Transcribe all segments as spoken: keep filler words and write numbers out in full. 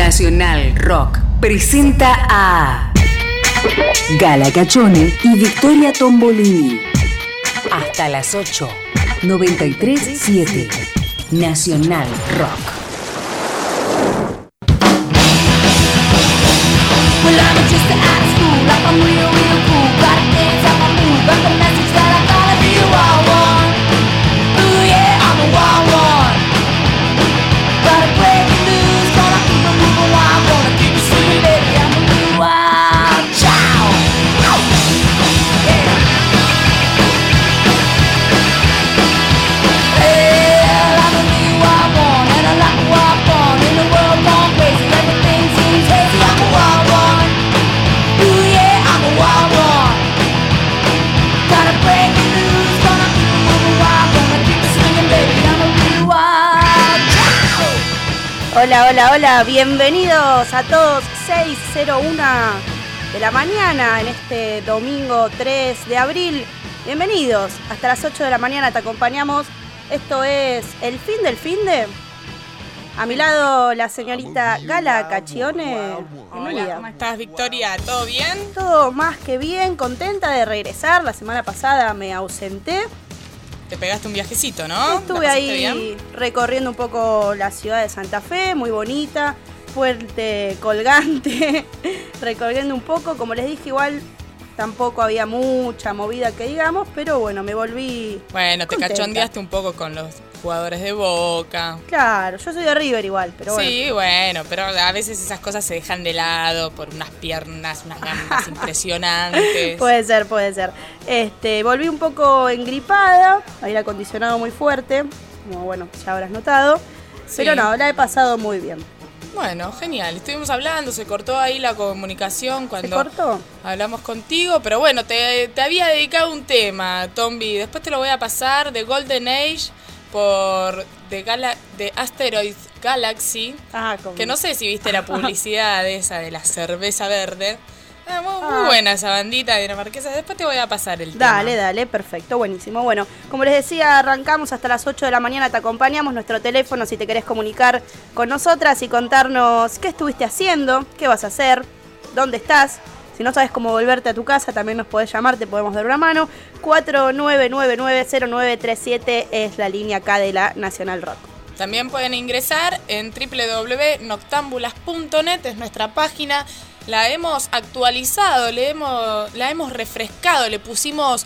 Nacional Rock presenta a Gala Cachone y Victoria Tombolini. Hasta las ocho. noventa y tres punto siete. Nacional Rock. Well, I'm just out of school, like I'm real, real cool. Gotta dance out my mood, got the message that I gotta be a wild one. Ooh yeah, I'm a wild one. Gotta break it loose, gonna keep it moving wild, gonna keep it sweet, baby. I'm a new wild child. Yeah. Well, I'm a new wild one, and I like a wild one. In the world gone crazy, everything seems hazy. I'm a wild one. Ooh yeah, I'm a wild one. Gotta break it loose, gonna keep it moving wild, gonna keep it swinging, baby. I'm a real wild child. Hola, hola, hola, bienvenidos a todos. Seis cero uno de la mañana en este domingo tres de abril. Bienvenidos, hasta las ocho de la mañana te acompañamos. Esto es el fin del fin de. A mi lado la señorita Gala Cachone. Hola, ¿cómo estás, Victoria? ¿Todo bien? Todo más que bien, contenta de regresar. La semana pasada me ausenté. Te pegaste un viajecito, ¿no? Estuve ¿La ahí pasaste bien? recorriendo un poco la ciudad de Santa Fe, muy bonita, fuerte, colgante, recorriendo un poco, como les dije, igual tampoco había mucha movida que digamos, pero bueno, me volví Bueno, te contenta. cachondeaste un poco con los jugadores de Boca. Claro, yo soy de River igual, pero bueno. Sí, bueno, pero a veces esas cosas se dejan de lado por unas piernas, unas gambas impresionantes. Puede ser, puede ser. Este, volví un poco engripada, aire acondicionado muy fuerte, como bueno, ya habrás notado, Sí. pero no, la he pasado muy bien. Bueno, genial. Estuvimos hablando, se cortó ahí la comunicación ¿Se cuando cortó? hablamos contigo, pero bueno, te, te había dedicado un tema, Tombi. Después te lo voy a pasar de Golden Age por de, Gala, de Asteroid Galaxy, Ah, como... que no sé si viste la publicidad de esa de la cerveza verde. Ah, muy, muy Ah. buena esa bandita dinamarquesa. Después te voy a pasar el tema. Dale, dale, perfecto, buenísimo. Bueno, como les decía, arrancamos hasta las ocho de la mañana, te acompañamos, nuestro teléfono si te querés comunicar con nosotras y contarnos qué estuviste haciendo, qué vas a hacer, dónde estás. Si no sabes cómo volverte a tu casa, también nos podés llamar, te podemos dar una mano. cuatro nueve nueve nueve cero nueve tres siete es la línea acá de la Nacional Rock. También pueden ingresar en doble u doble u doble u punto noctambulas punto net, es nuestra página. La hemos actualizado, le hemos, la hemos refrescado, le pusimos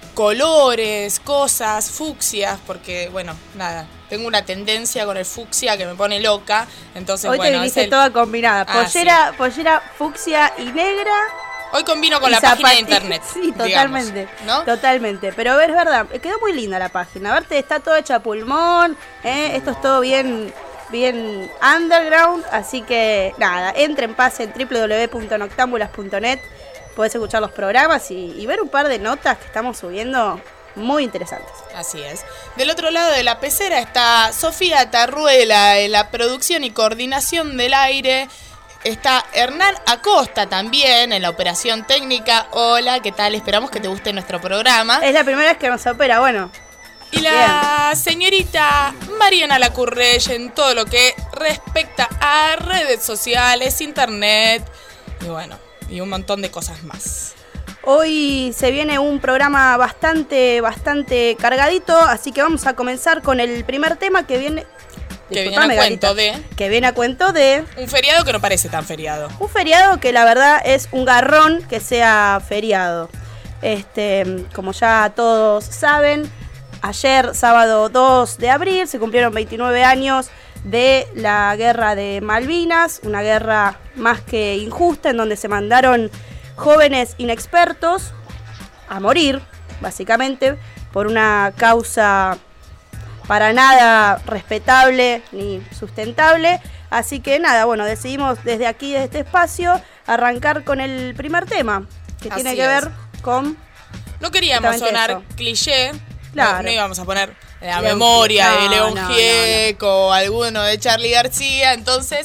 colores, cosas, fucsias, porque, bueno, nada, tengo una tendencia con el fucsia que me pone loca. Entonces, Hoy bueno, te viniste es el- toda combinada, Ah, pollera, pollera fucsia y negra. Hoy combino con Y la página de zapati- internet. Sí, digamos, totalmente. ¿no? Totalmente. Pero es verdad, quedó muy linda la página. Verte, está todo hecho a pulmón. ¿eh? Esto es todo bien, bien underground. Así que nada, entren, pasen doble u doble u doble u punto noctambulas punto net. Podés escuchar los programas y, y ver un par de notas que estamos subiendo muy interesantes. Así es. Del otro lado de la pecera está Sofía Tarruela en la producción y coordinación del aire. Está Hernán Acosta también en la operación técnica. Hola, ¿qué tal? Esperamos que te guste nuestro programa. Es la primera vez que nos opera, bueno. Y la señorita Mariana Lacurrey en todo lo que respecta a redes sociales, internet y bueno, y un montón de cosas más. Hoy se viene un programa bastante, bastante cargadito, así que vamos a comenzar con el primer tema que viene... Que viene a Disculpame, cuento Galita. de Que viene a cuento de... un feriado que no parece tan feriado. Un feriado que la verdad es un garrón que sea feriado. Este, como ya todos saben, ayer, sábado dos de abril, se cumplieron veintinueve años de la guerra de Malvinas, una guerra más que injusta en donde se mandaron jóvenes inexpertos a morir, básicamente, por una causa para nada respetable ni sustentable. Así que nada, bueno, decidimos desde aquí, desde este espacio, arrancar con el primer tema, que Así tiene que es. ver con... No queríamos Justamente sonar eso. cliché, Claro. no, no íbamos a poner la León memoria Gieco. de No, León no, no, Gieco o alguno de Charly García, entonces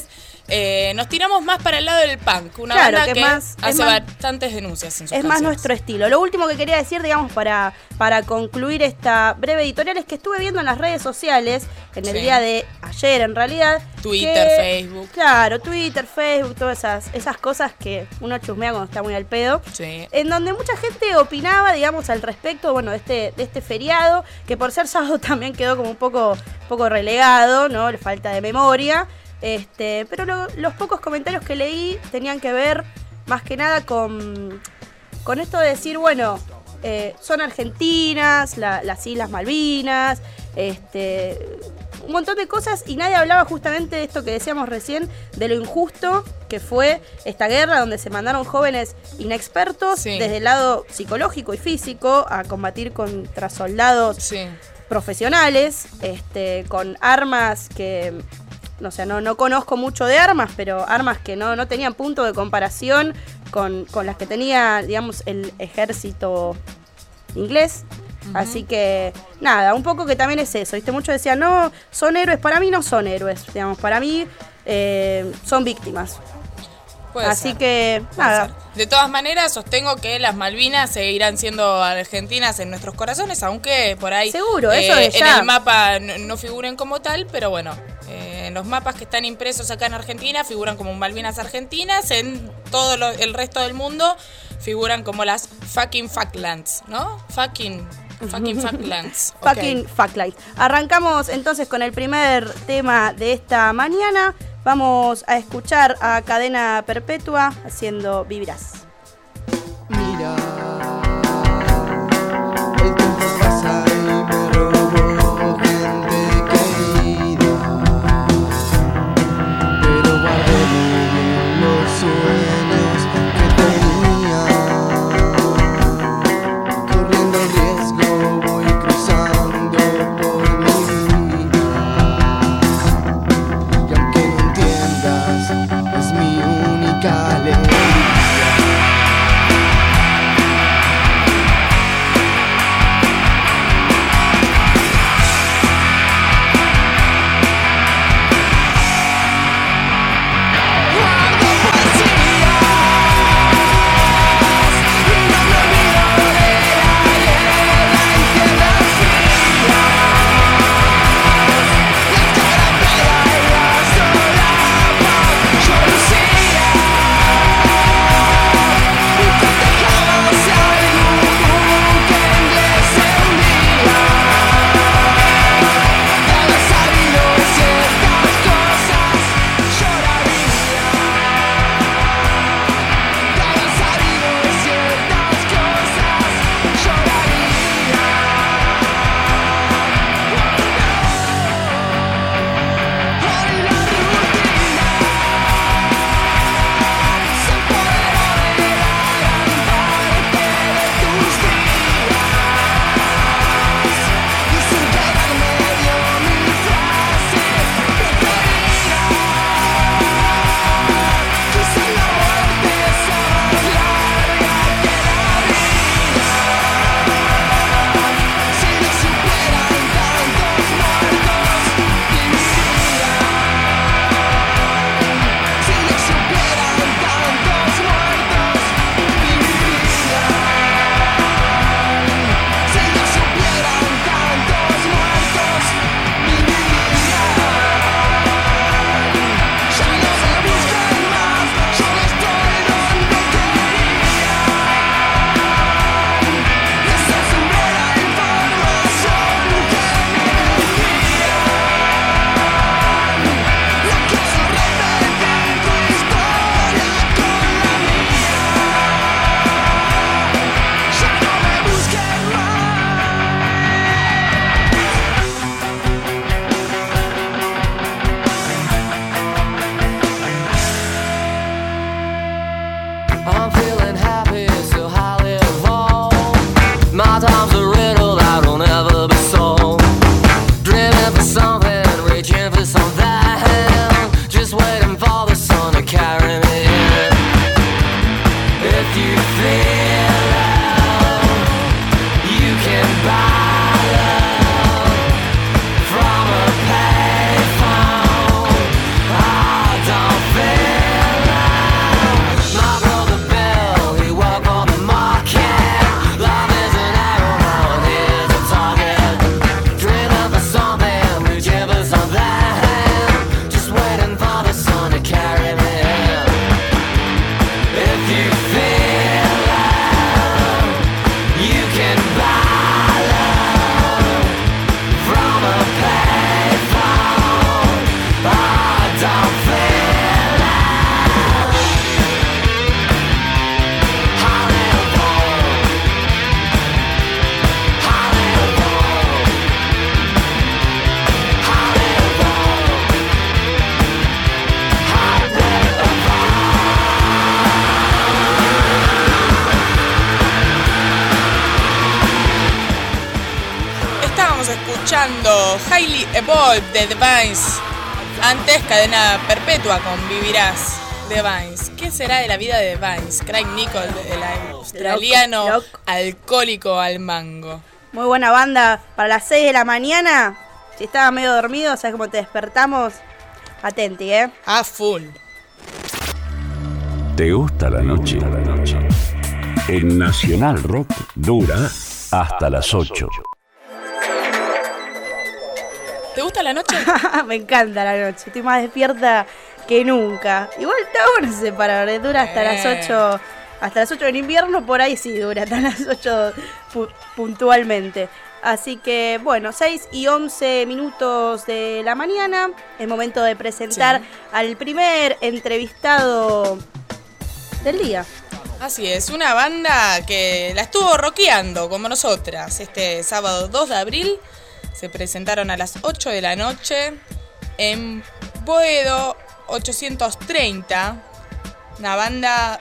eh, nos tiramos más para el lado del punk, una Claro, banda que que, más- es hace más- bastantes denuncias en sus Es más canciones. nuestro estilo. Lo último que quería decir, digamos, para, para concluir esta breve editorial es que estuve viendo en las redes sociales, en el Sí. día de ayer en realidad. Twitter, que- Facebook. Claro, Twitter, Facebook, todas esas, esas cosas que uno chusmea cuando está muy al pedo. Sí. En donde mucha gente opinaba, digamos, al respecto, bueno, de este, de este feriado, que por ser sábado también quedó como un poco, poco relegado, ¿no? Le falta de memoria. Este, pero lo- los pocos comentarios que leí tenían que ver más que nada con, con esto de decir, bueno, eh, son argentinas, la- las Islas Malvinas, este, un montón de cosas, y nadie hablaba justamente de esto que decíamos recién, de lo injusto que fue esta guerra donde se mandaron jóvenes inexpertos Sí. desde el lado psicológico y físico a combatir contra soldados Sí. profesionales, este, con armas que, no sé, no, no conozco mucho de armas, pero armas que no, no tenían punto de comparación con, con las que tenía, digamos, el ejército inglés. Así que, nada, un poco que también es eso, ¿viste? Muchos decían, no, son héroes, para mí no son héroes, digamos, para mí eh, son víctimas. Puede Así ser. que, Puede nada. ser. De todas maneras, sostengo que las Malvinas seguirán siendo argentinas en nuestros corazones, aunque por ahí Seguro, eh, eso de en ya. el mapa no, no figuren como tal, pero bueno, eh, en los mapas que están impresos acá en Argentina figuran como Malvinas argentinas, en todo lo- el resto del mundo figuran como las fucking Falklands, ¿no? Fucking, fucking Falklands. ok. Fucking fucklight. Arrancamos entonces con el primer tema de esta mañana. Vamos a escuchar a Cadena Perpetua haciendo Vivirás. Mira, el tiempo pasa y me robó gente querida, pero guardé muy bien los sueños que tenía. Corriendo el riesgo voy cruzando por mi vida, y aunque no entiendas, es mi única alegría. I'm feeling happy, so highly evolved. My time's a riddle that will never be solved. Dreaming for something, reaching for something. Just waiting for the sun to carry me in. If you feel love, you can buy love from a payphone. I don't feel Highly Evolved de The Vines. Antes, Cadena Perpetua con Vivirás de Vines. ¿Qué será de la vida de Vines? Craig Nicole, el australiano Loco, loco. alcohólico al mango. Muy buena banda para las seis de la mañana. Si estaba medio dormido, ¿sabes cómo te despertamos? Atenti, ¿eh? A full. ¿Te gusta la noche? En Nacional Rock dura hasta las ocho. ¿Te gusta la noche? Me encanta la noche. Estoy más despierta que nunca. Igual está bueno ese parar, ¿eh? Dura hasta Eh. las ocho. Hasta las ocho en invierno, por ahí sí dura hasta las ocho pu- puntualmente. Así que, bueno, seis y once minutos de la mañana. Es momento de presentar Sí. al primer entrevistado del día. Así es, una banda que la estuvo rockeando como nosotras. Este sábado dos de abril se presentaron a las ocho de la noche en Boedo ochocientos treinta. Una banda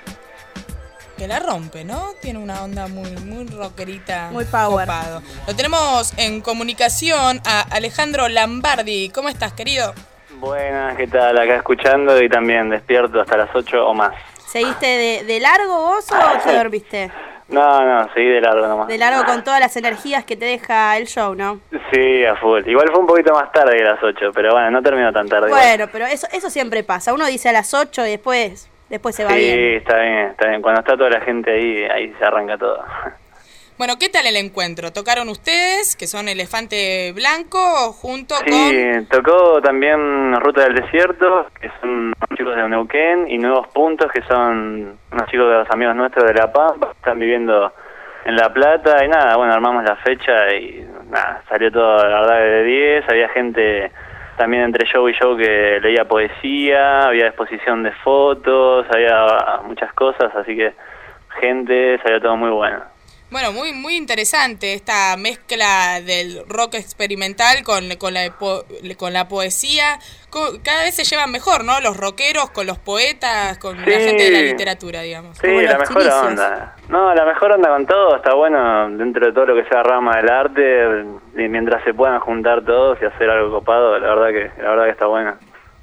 que la rompe, ¿no? Tiene una onda muy, muy rockerita. Muy power. Copado. Lo tenemos en comunicación a Alejandro Lambardi. ¿Cómo estás, querido? Buenas, ¿qué tal? Acá escuchando y también despierto hasta las ocho o más. ¿Seguiste de, de largo vos o te dormiste? No, no, seguí de largo nomás. De largo con todas las energías que te deja el show, ¿no? Sí, a full. Igual fue un poquito más tarde que las ocho, pero bueno, no terminó tan tarde. igual. Bueno, pero eso eso siempre pasa. Uno dice a las ocho y después después se va Sí, bien. está bien, está bien. Cuando está toda la gente ahí, ahí se arranca todo. Bueno, ¿qué tal el encuentro? ¿Tocaron ustedes, que son Elefante Blanco, junto con...? Sí, tocó también Ruta del Desierto, que son unos chicos de Neuquén, y Nuevos Puntos, que son unos chicos de los amigos nuestros de La Pampa, que están viviendo en La Plata, y nada, bueno, armamos la fecha y nada, salió todo, la verdad, de diez, había gente también entre show y show que leía poesía, había exposición de fotos, había muchas cosas, así que gente, salió todo muy bueno. Bueno, muy muy interesante esta mezcla del rock experimental con, con, la, po- con la poesía. Co- Cada vez se llevan mejor, ¿no? Los rockeros con los poetas, con la Sí. gente de la literatura, digamos. Sí, Como la los mejor inicios. onda. No, la mejor onda con todo, está bueno dentro de todo lo que sea rama del arte, y mientras se puedan juntar todos y hacer algo copado, la verdad que la verdad que está bueno.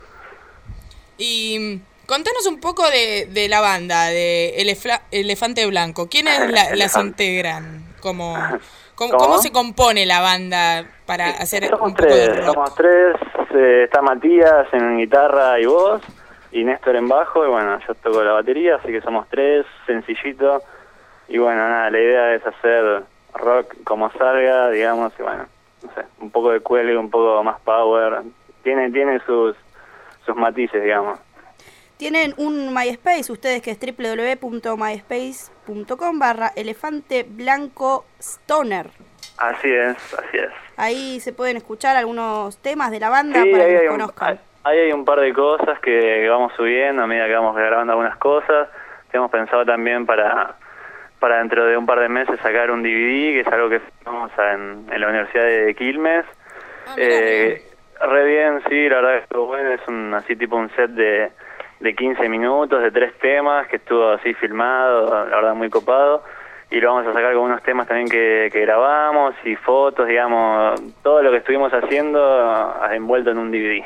Y mm, contanos un poco de, de la banda, de Elefla- Elefante Blanco. ¿Quiénes la, las Elefante. integran? ¿Cómo, cómo, ¿Cómo? cómo se compone la banda para hacer Somos un poco de tres, rock? somos tres, eh, está Matías en guitarra y voz, y Néstor en bajo, y bueno, yo toco la batería, así que somos tres, sencillito, y bueno, nada, la idea es hacer rock como salga, digamos, y bueno, no sé, un poco de cuelgue, un poco más power, tiene tiene sus sus matices, digamos. Tienen un MySpace, ustedes, que es doble u doble u doble u punto myspace punto com barra elefante blanco stoner. Así es, así es. Ahí se pueden escuchar algunos temas de la banda Sí, para ahí que hay los un, conozcan. ahí hay un par de cosas que, que vamos subiendo a medida que vamos grabando algunas cosas. Tenemos pensado también para para dentro de un par de meses sacar un D V D, que es algo que filmamos en, en la Universidad de Quilmes. Ah, mirá, Eh, re bien, sí, la verdad que estuvo bueno. Es un así tipo un set de, de quince minutos, de tres temas, que estuvo así filmado, la verdad muy copado. Y lo vamos a sacar con unos temas también que, que grabamos y fotos, digamos, todo lo que estuvimos haciendo ah, envuelto en un D V D.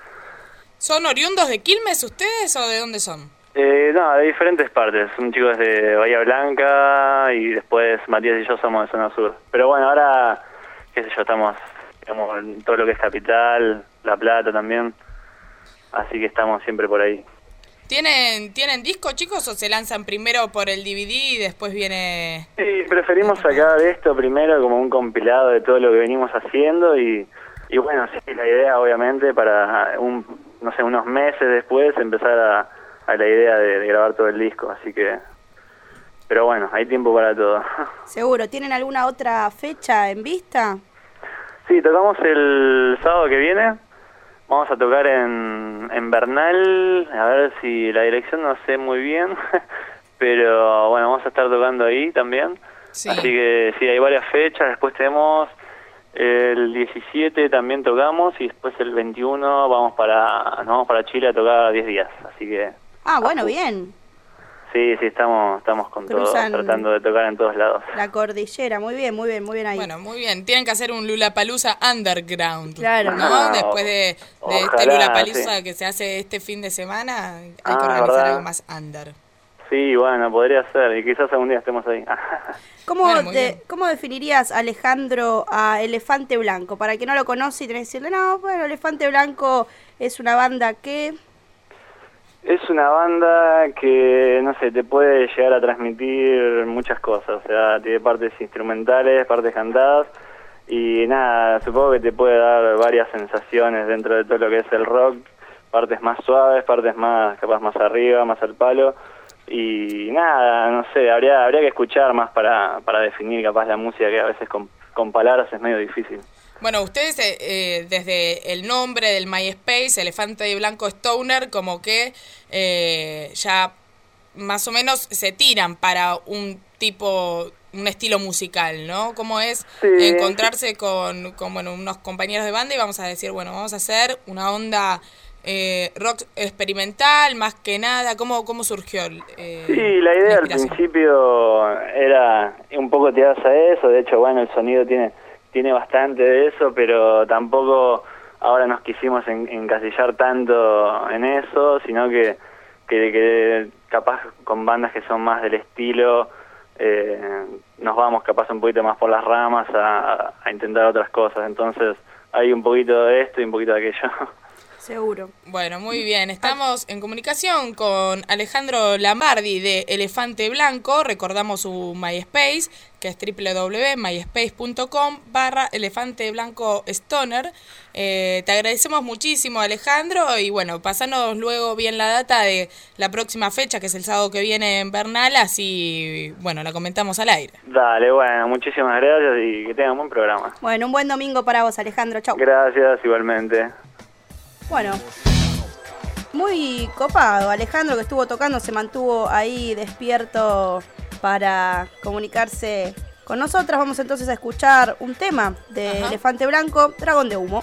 ¿Son oriundos de Quilmes ustedes o de dónde son? Eh, no, de diferentes partes. Un chico es de Bahía Blanca y después Matías y yo somos de Zona Sur. Pero bueno, ahora, qué sé yo, estamos digamos, en todo lo que es Capital, La Plata también. Así que estamos siempre por ahí. ¿Tienen, ¿Tienen disco, chicos, o se lanzan primero por el D V D y después viene...? Sí, preferimos sacar esto primero como un compilado de todo lo que venimos haciendo y, y bueno, sí, la idea obviamente para, un no sé, unos meses después empezar a, a la idea de, de grabar todo el disco, así que... Pero bueno, hay tiempo para todo. Seguro. ¿Tienen alguna otra fecha en vista? Sí, tocamos el sábado que viene. Vamos a tocar en, en Bernal. A ver si la dirección no sé muy bien. Pero bueno, vamos a estar tocando ahí también. Sí. Así que sí, hay varias fechas. Después tenemos el diecisiete también tocamos. Y después el veintiuno vamos para nos vamos para Chile a tocar diez días. Así que... Ah, bueno, bien. Sí, sí, estamos, estamos con Cruzan todo, tratando de tocar en todos lados. La cordillera, muy bien, muy bien, muy bien ahí. Bueno, muy bien. Tienen que hacer un Lollapalooza underground. Claro. ¿No? Ah, Después de, de este ojalá, Lollapalooza sí. que se hace este fin de semana, hay que Ah, organizar ¿verdad? algo más under. Sí, bueno, podría ser, y quizás algún día estemos ahí. ¿Cómo, Bueno, muy de- bien. ¿Cómo definirías, Alejandro, a Elefante Blanco? Para el que no lo conoce y tenés que decirle, no, bueno, Elefante Blanco es una banda que... Es una banda que, no sé, te puede llegar a transmitir muchas cosas, o sea, tiene partes instrumentales, partes cantadas, y nada, supongo que te puede dar varias sensaciones dentro de todo lo que es el rock, partes más suaves, partes más, capaz más arriba, más al palo, y nada, no sé, habría habría que escuchar más para, para definir capaz la música, que a veces con, con palabras es medio difícil. Bueno, ustedes eh, eh, desde el nombre del MySpace, Elefante Blanco Stoner, como que eh, ya más o menos se tiran para un tipo, un estilo musical, ¿no? ¿Cómo es Sí. encontrarse con, con bueno, unos compañeros de banda y vamos a decir, bueno, vamos a hacer una onda eh, rock experimental, más que nada? ¿Cómo, cómo surgió? Eh, Sí, la idea al inspiración? principio era un poco tirarse a eso, de hecho, bueno, el sonido tiene tiene bastante de eso, pero tampoco ahora nos quisimos en, encasillar tanto en eso, sino que, que, que capaz con bandas que son más del estilo, eh, nos vamos capaz un poquito más por las ramas a, a intentar otras cosas, entonces hay un poquito de esto y un poquito de aquello. Seguro. Bueno, muy bien. Estamos en comunicación con Alejandro Lambardi de Elefante Blanco. Recordamos su MySpace, que es www.myspace.com barra Elefante Blanco Stoner. Eh, te agradecemos muchísimo, Alejandro, y bueno, pasanos luego bien la data de la próxima fecha, que es el sábado que viene en Bernal, así, bueno, la comentamos al aire. Dale, bueno, muchísimas gracias y que tengan un buen programa. Bueno, un buen domingo para vos, Alejandro. Chau. Gracias, igualmente. Bueno, muy copado. Alejandro, que estuvo tocando, se mantuvo ahí despierto para comunicarse con nosotras. Vamos entonces a escuchar un tema de Ajá. Elefante Blanco, Dragón de Humo.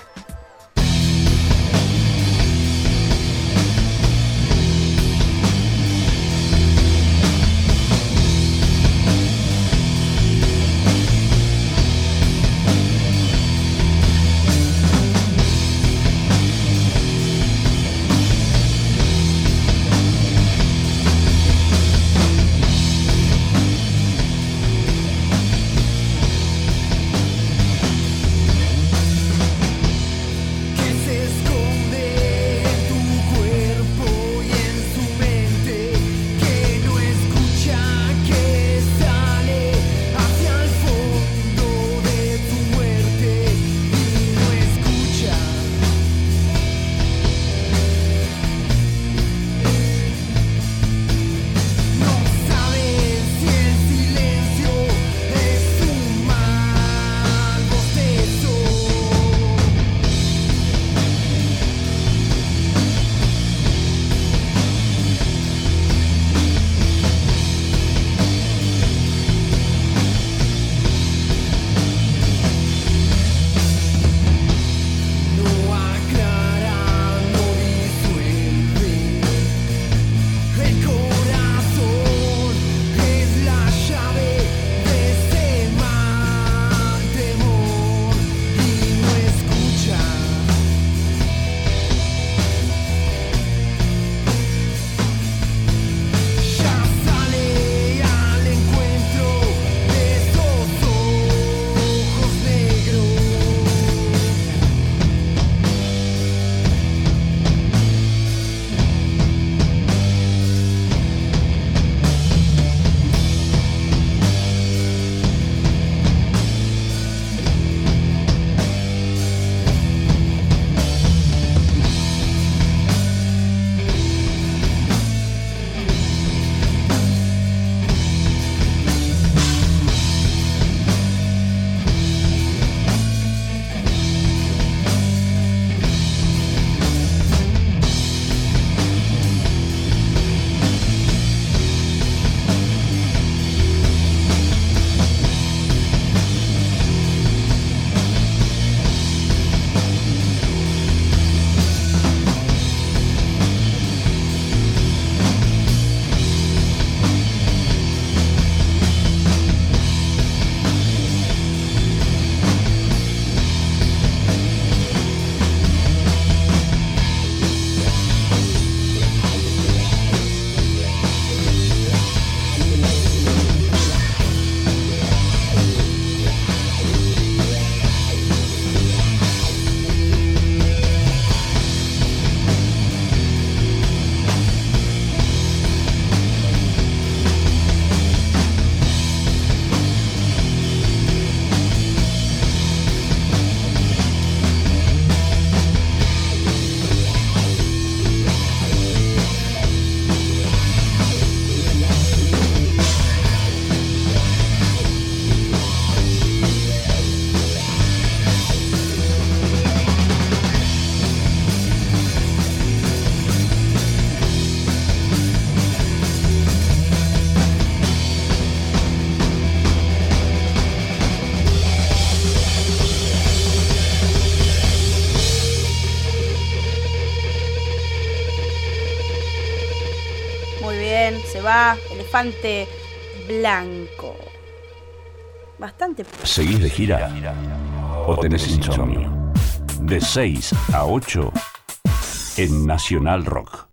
Muy bien, se va. Elefante blanco. Bastante. ¿Seguís de gira o tenés insomnio? De seis a ocho en Nacional Rock.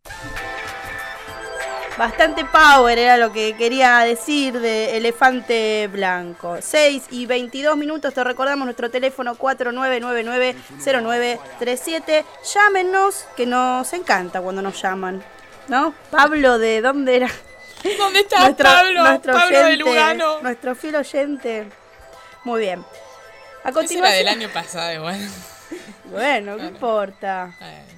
Bastante power era lo que quería decir de Elefante Blanco. seis y veintidós minutos, te recordamos nuestro teléfono cuatro nueve nueve nueve cero nueve tres siete. Llámenos, que nos encanta cuando nos llaman, ¿no? Pablo, ¿de dónde era? ¿Dónde está Pablo? Nuestro Pablo oyente, de Lugano. Nuestro fiel oyente. Muy bien. A Ese continuación. era del año pasado, igual. Bueno, ¿qué importa? Bueno.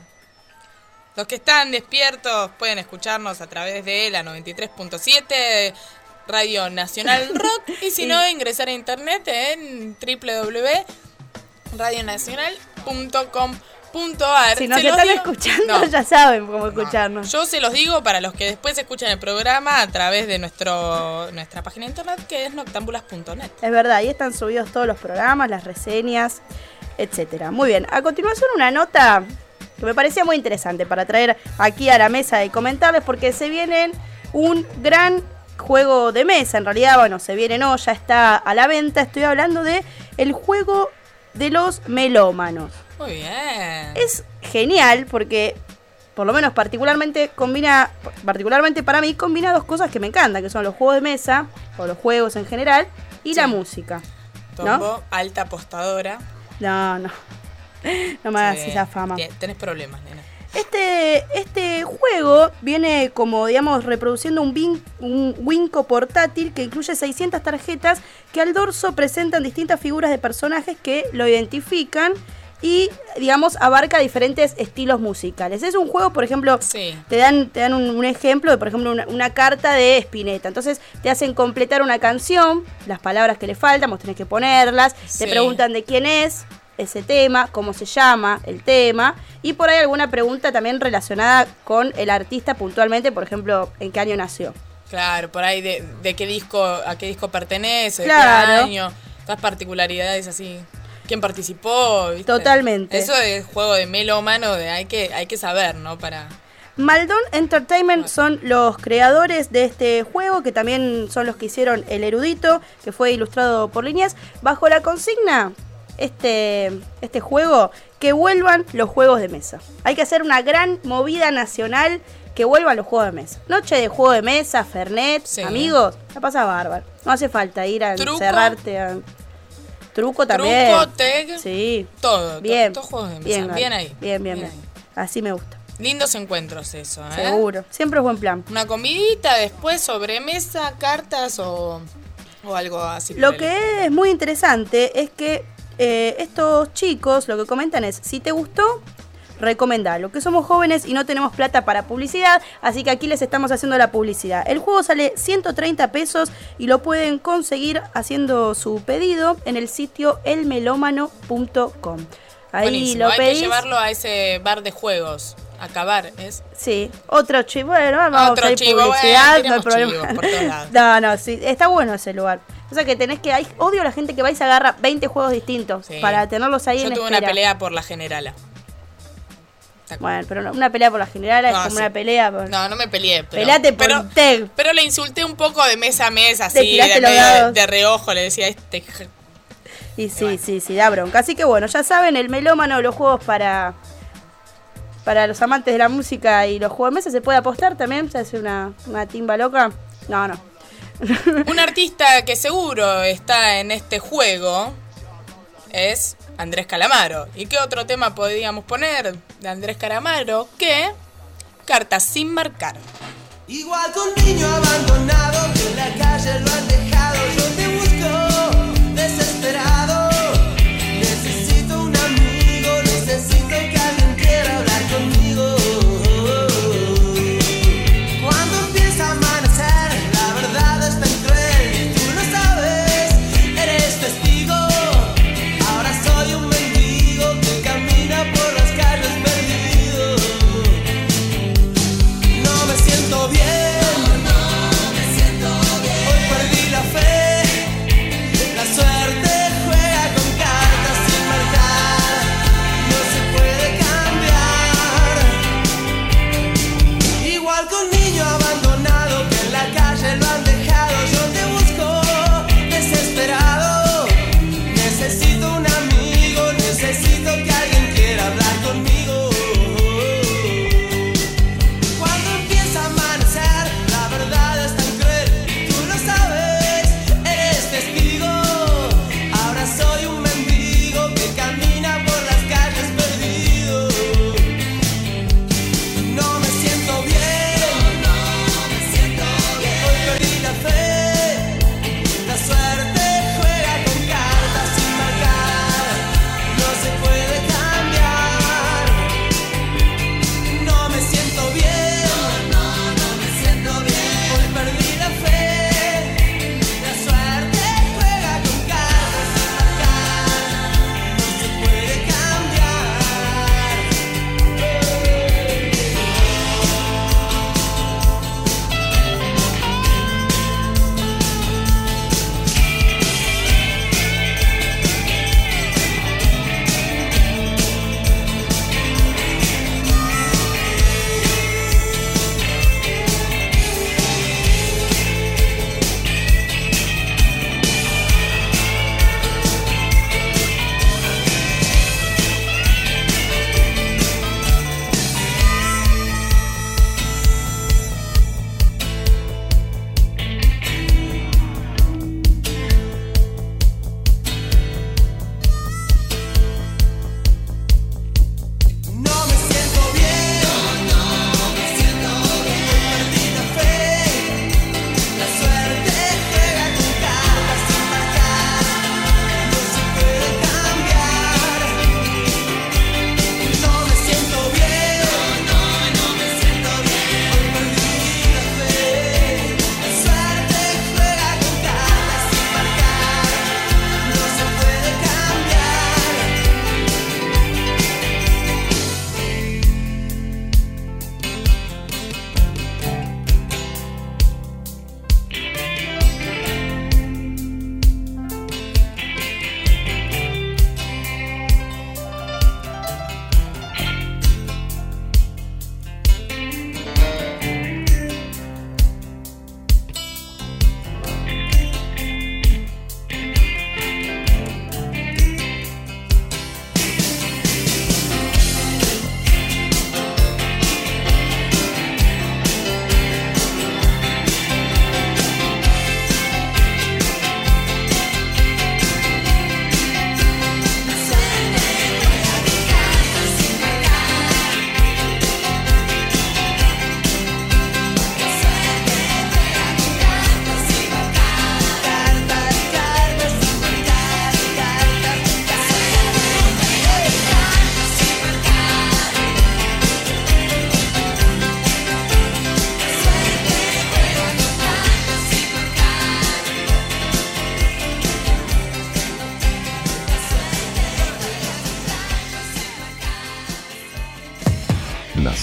Los que están despiertos pueden escucharnos a través de la noventa y tres punto siete Radio Nacional Rock y si no, ingresar a internet en doble u doble u doble u punto radio nacional punto com punto a r. Si nos Se los están digo- escuchando, No. ya saben cómo escucharnos. Yo se los digo para los que después escuchan el programa a través de nuestro nuestra página de internet, que es noctambulas punto net. Es verdad, ahí están subidos todos los programas, las reseñas, etcétera. Muy bien, a continuación una nota que me parecía muy interesante para traer aquí a la mesa y comentarles, porque se viene un gran juego de mesa. En realidad, bueno, se viene no, ya está a la venta. Estoy hablando de el juego de los melómanos. Muy bien. Es genial porque, por lo menos particularmente, combina, particularmente para mí, combina dos cosas que me encantan, que son los juegos de mesa, o los juegos en general, y Sí. la música. Tombo, ¿no? alta apostadora. No, no. No me hagas Sí, esa fama. tie- Tenés problemas, nena. Este, este juego viene como, digamos, reproduciendo un, bin- un Winco portátil que incluye seiscientas tarjetas que al dorso presentan distintas figuras de personajes que lo identifican y, digamos, abarca diferentes estilos musicales. Es un juego, por ejemplo, Sí. te dan, te dan un, un ejemplo de, por ejemplo, una, una carta de Spinetta. Entonces te hacen completar una canción, las palabras que le faltan, vos tenés que ponerlas, Sí. te preguntan de quién es ese tema, cómo se llama el tema, y por ahí alguna pregunta también relacionada con el artista puntualmente, por ejemplo, en qué año nació. Claro, por ahí de, de qué disco, a qué disco pertenece, de Claro. qué año, las particularidades así. ¿Quién participó? ¿Viste? Totalmente. Eso es juego de melómano, de hay que, hay que saber, ¿no? Para. Maldon Entertainment son los creadores de este juego, que también son los que hicieron El Erudito, que fue ilustrado por Líneas, bajo la consigna, este, este juego, que vuelvan los juegos de mesa. Hay que hacer una gran movida nacional, que vuelvan los juegos de mesa. Noche de juego de mesa, Fernet, Sí. amigos, la pasa bárbaro. No hace falta ir a Truco. encerrarte a... Truco también. Truco, tag, Sí. todo. Bien. Todos juegos de mesa. Bien, Bien, Gaby. ahí. Bien, bien, bien. ahí. Así me gusta. Lindos encuentros eso, ¿eh? Seguro. Siempre es buen plan. Una comidita, después sobremesa, cartas o, o algo así. por Lo el- que es muy interesante es que eh, estos chicos lo que comentan es, si te gustó, recomendalo, que somos jóvenes y no tenemos plata para publicidad, así que aquí les estamos haciendo la publicidad. El juego sale ciento treinta pesos y lo pueden conseguir haciendo su pedido en el sitio el melómano punto com. Ahí Buenísimo, lo hay pedís. que llevarlo a ese bar de juegos. Acabar, ¿es? Sí, otro chivo, bueno, vamos Otro a hacer chivo, publicidad, bueno, no hay tiramos problema. chivos por todos lados. No, no, sí, está bueno ese lugar. O sea que tenés que, hay, odio a la gente que va y se agarra veinte juegos distintos Sí. para tenerlos ahí Yo en tuve espera. una pelea por la generala. ¿Te acuerdas? Bueno, pero no, una pelea por la general es No, como sí. una pelea por... No, no me peleé, pero... Peleate por pero, un tag. pero le insulté un poco de mesa a mesa, Te así, tiraste de, los medio de, dados. de reojo, le decía, este... j- Y sí, bueno. sí, sí, da bronca. Así que bueno, ya saben, el melómano, los juegos para para los amantes de la música y los juegos de mesa, ¿se puede apostar también? ¿Se hace una, una timba loca? No, no. Un artista que seguro está en este juego es Andrés Calamaro. ¿Y qué otro tema podríamos poner de Andrés Calamaro que Cartas sin marcar? Igual que un niño abandonado que en la calle lo han dejado, yo te busco desesperado. Necesito un amigo, necesito que alguien quiera hablar conmigo. Cuando empieza a amanecer, la verdad es tan cruel y tú lo sabes, eres testigo. Ahora soy un mendigo que camina por las calles perdido. No me siento bien, hoy perdí la fe.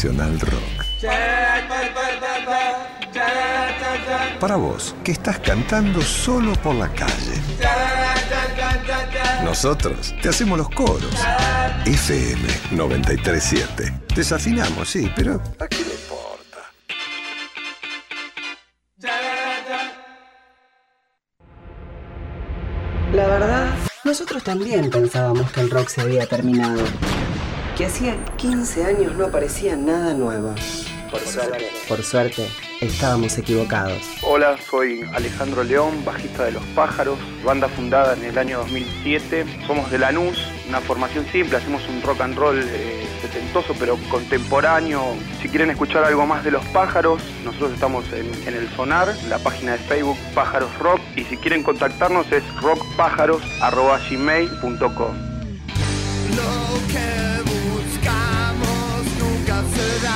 Nacional Rock. Para vos, que estás cantando solo por la calle. Nosotros te hacemos los coros. F M noventa y tres punto siete. Desafinamos, sí, pero ¿a qué le importa? La verdad, nosotros también pensábamos que el rock se había terminado. Que hacía quince años no aparecía nada nuevo. Por suerte, por suerte, estábamos equivocados. Hola, soy Alejandro León, bajista de Los Pájaros, banda fundada en el año dos mil siete. Somos de Lanús, una formación simple, hacemos un rock and roll eh, setentoso pero contemporáneo. Si quieren escuchar algo más de Los Pájaros, nosotros estamos en, en el Sonar, en la página de Facebook Pájaros Rock, y si quieren contactarnos es rockpájaros arroba gmail punto com. Lo que buscamos nunca será.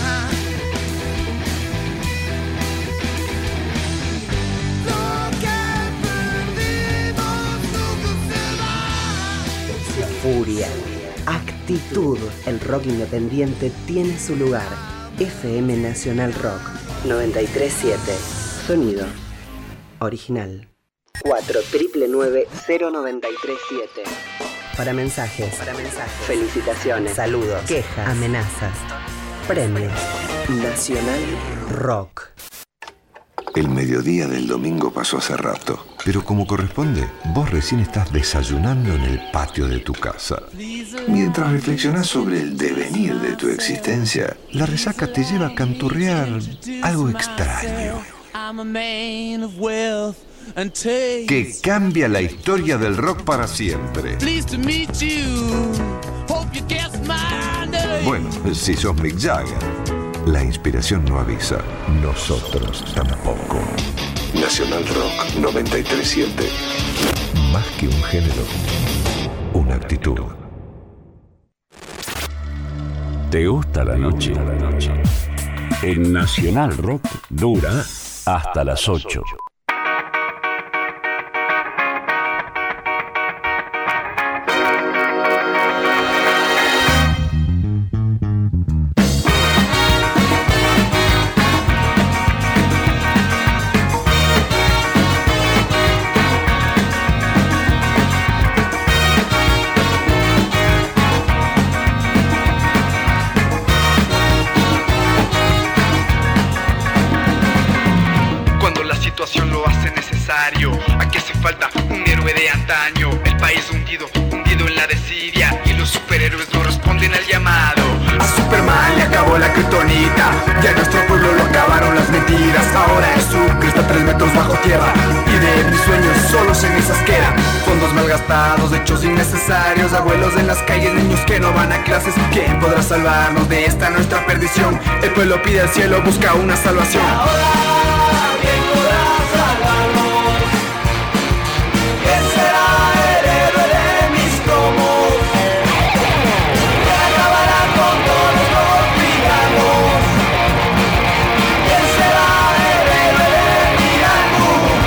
Furia, actitud. El rock independiente tiene su lugar. F M Nacional Rock noventa y tres punto siete. Sonido original. cuatro nueve nueve cero nueve tres siete. Para mensajes, para mensajes, felicitaciones, saludos, quejas, amenazas, premios. Nacional Rock. El mediodía del domingo pasó hace rato, pero como corresponde, vos recién estás desayunando en el patio de tu casa. Mientras reflexionás sobre el devenir de tu existencia, la resaca te lleva a canturrear algo extraño que cambia la historia del rock para siempre. Bueno, si sos Mick Jagger. La inspiración no avisa, nosotros tampoco. Nacional Rock noventa y tres punto siete. Más que un género, una actitud. ¿Te gusta la noche? En Nacional Rock dura hasta las ocho. Aquí hace falta un héroe de antaño. El país hundido, hundido en la desidia, y los superhéroes no responden al llamado. A Superman le acabó la kriptonita, y a nuestro pueblo lo acabaron las mentiras. Ahora Jesucristo a tres metros bajo tierra, y de mis sueños solo cenizas quedan. Fondos malgastados, hechos innecesarios, abuelos en las calles, niños que no van a clases. ¿Quién podrá salvarnos de esta nuestra perdición? El pueblo pide al cielo, busca una salvación. Ahora, ¿quién podrá salvarnos? ¿Quién será el héroe de mis cromos? ¿Quién acabará con todos los villanos? ¿Quién será el héroe de mi álbum?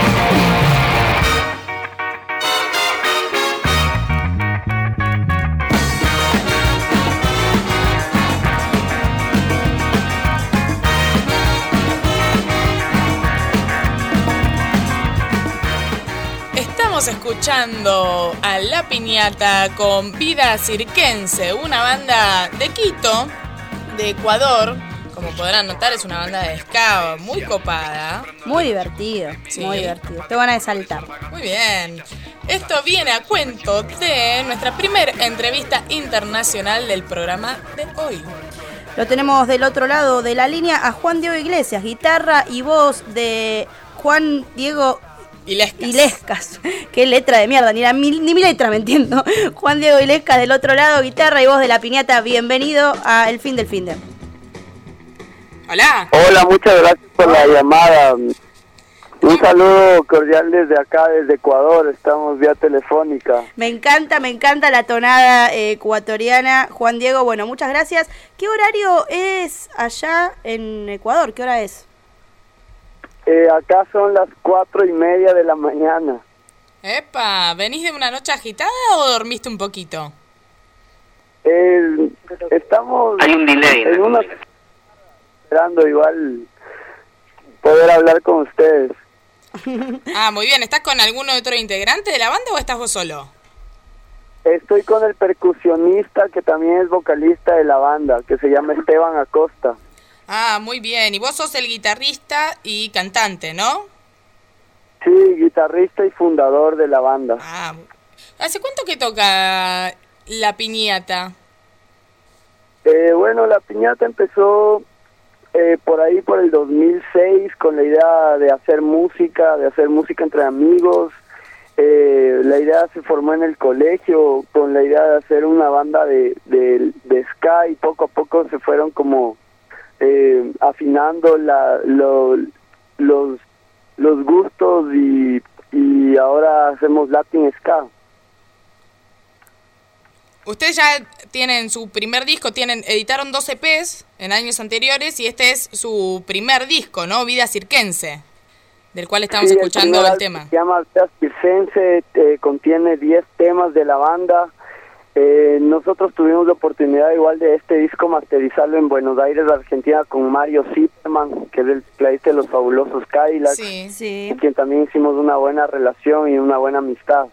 Estamos escuchando a La Piñata con Vida Cirquense, una banda de Quito, de Ecuador. Como podrán notar, es una banda de ska muy copada. Muy divertido, Sí. muy divertido. Te van a saltar. Muy bien. Esto viene a cuento de nuestra primera entrevista internacional del programa de hoy. Lo tenemos del otro lado de la línea a Juan Diego Iglesias, guitarra y voz de Juan Diego Ilescas. Ilescas. Qué letra de mierda, ni, la, ni, ni mi letra me entiendo. Juan Diego Ilescas del otro lado, guitarra y voz de La Piñata. Bienvenido a El Fin del Finde. Hola. Hola, muchas gracias por la llamada. Un saludo cordial desde acá, desde Ecuador. Estamos vía telefónica. Me encanta, me encanta la tonada eh, ecuatoriana. Juan Diego, bueno, muchas gracias. ¿Qué horario es allá en Ecuador? ¿Qué hora es? Eh, acá son las cuatro y media de la mañana. Epa, ¿venís de una noche agitada o dormiste un poquito? Eh, estamos Hay un delay, en ¿no? una... esperando igual poder hablar con ustedes. Ah, muy bien. ¿Estás con algún otro integrante de la banda o estás vos solo? Estoy con el percusionista que también es vocalista de la banda, que se llama Esteban Acosta. Ah, muy bien. Y vos sos el guitarrista y cantante, ¿no? Sí, guitarrista y fundador de la banda. Ah, ¿hace cuánto que toca La Piñata? Eh, bueno, la piñata empezó eh, por ahí por el dos mil seis con la idea de hacer música, de hacer música entre amigos. Eh, la idea se formó en el colegio con la idea de hacer una banda de, de, de ska, y poco a poco se fueron como eh, afinando la, lo, los, los gustos y, y ahora hacemos Latin ska. Ustedes ya tienen su primer disco, tienen editaron dos E Pes en años anteriores y este es su primer disco, ¿no? Vida Circense, del cual estamos Sí, escuchando el, el, el tema. Se llama Vida Circense, eh, contiene diez temas de la banda. Eh, nosotros tuvimos la oportunidad igual de este disco masterizarlo en Buenos Aires, Argentina, con Mario Zipperman, que es el tecladista de los Fabulosos Cadillacs, Sí, sí. con quien también hicimos una buena relación y una buena amistad.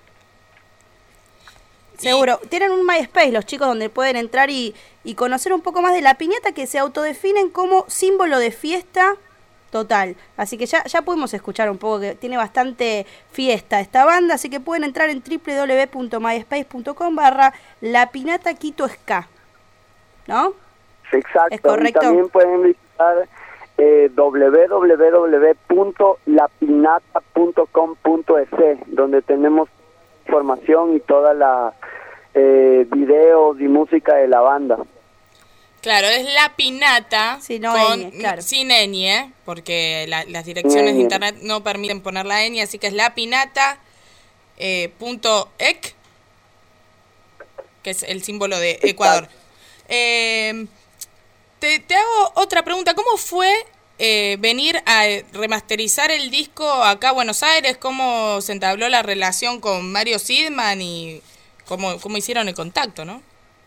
Seguro. Tienen un MySpace los chicos donde pueden entrar y, y conocer un poco más de la piñata, que se autodefinen como símbolo de fiesta total. Así que ya, ya pudimos escuchar un poco que tiene bastante fiesta esta banda, así que pueden entrar en w w w punto myspace punto com barra La Piñata Quito Ska, ¿no? Exacto. ¿Es correcto? Y también pueden visitar eh, w w w punto la pinata punto com punto e s, donde tenemos información y toda la eh, videos y música de la banda. Claro, es La Pinata Sí, no con, ñ, claro. sin ñ, ¿eh? Porque la- las direcciones de Ñ. internet no permiten poner la ñ, así que es lapinata eh, punto ec, que es el símbolo de Ecuador. Eh, te, te hago otra pregunta. ¿Cómo fue eh, venir a remasterizar el disco acá a Buenos Aires? ¿Cómo se entabló la relación con Mario Sidman y cómo, cómo hicieron el contacto, no?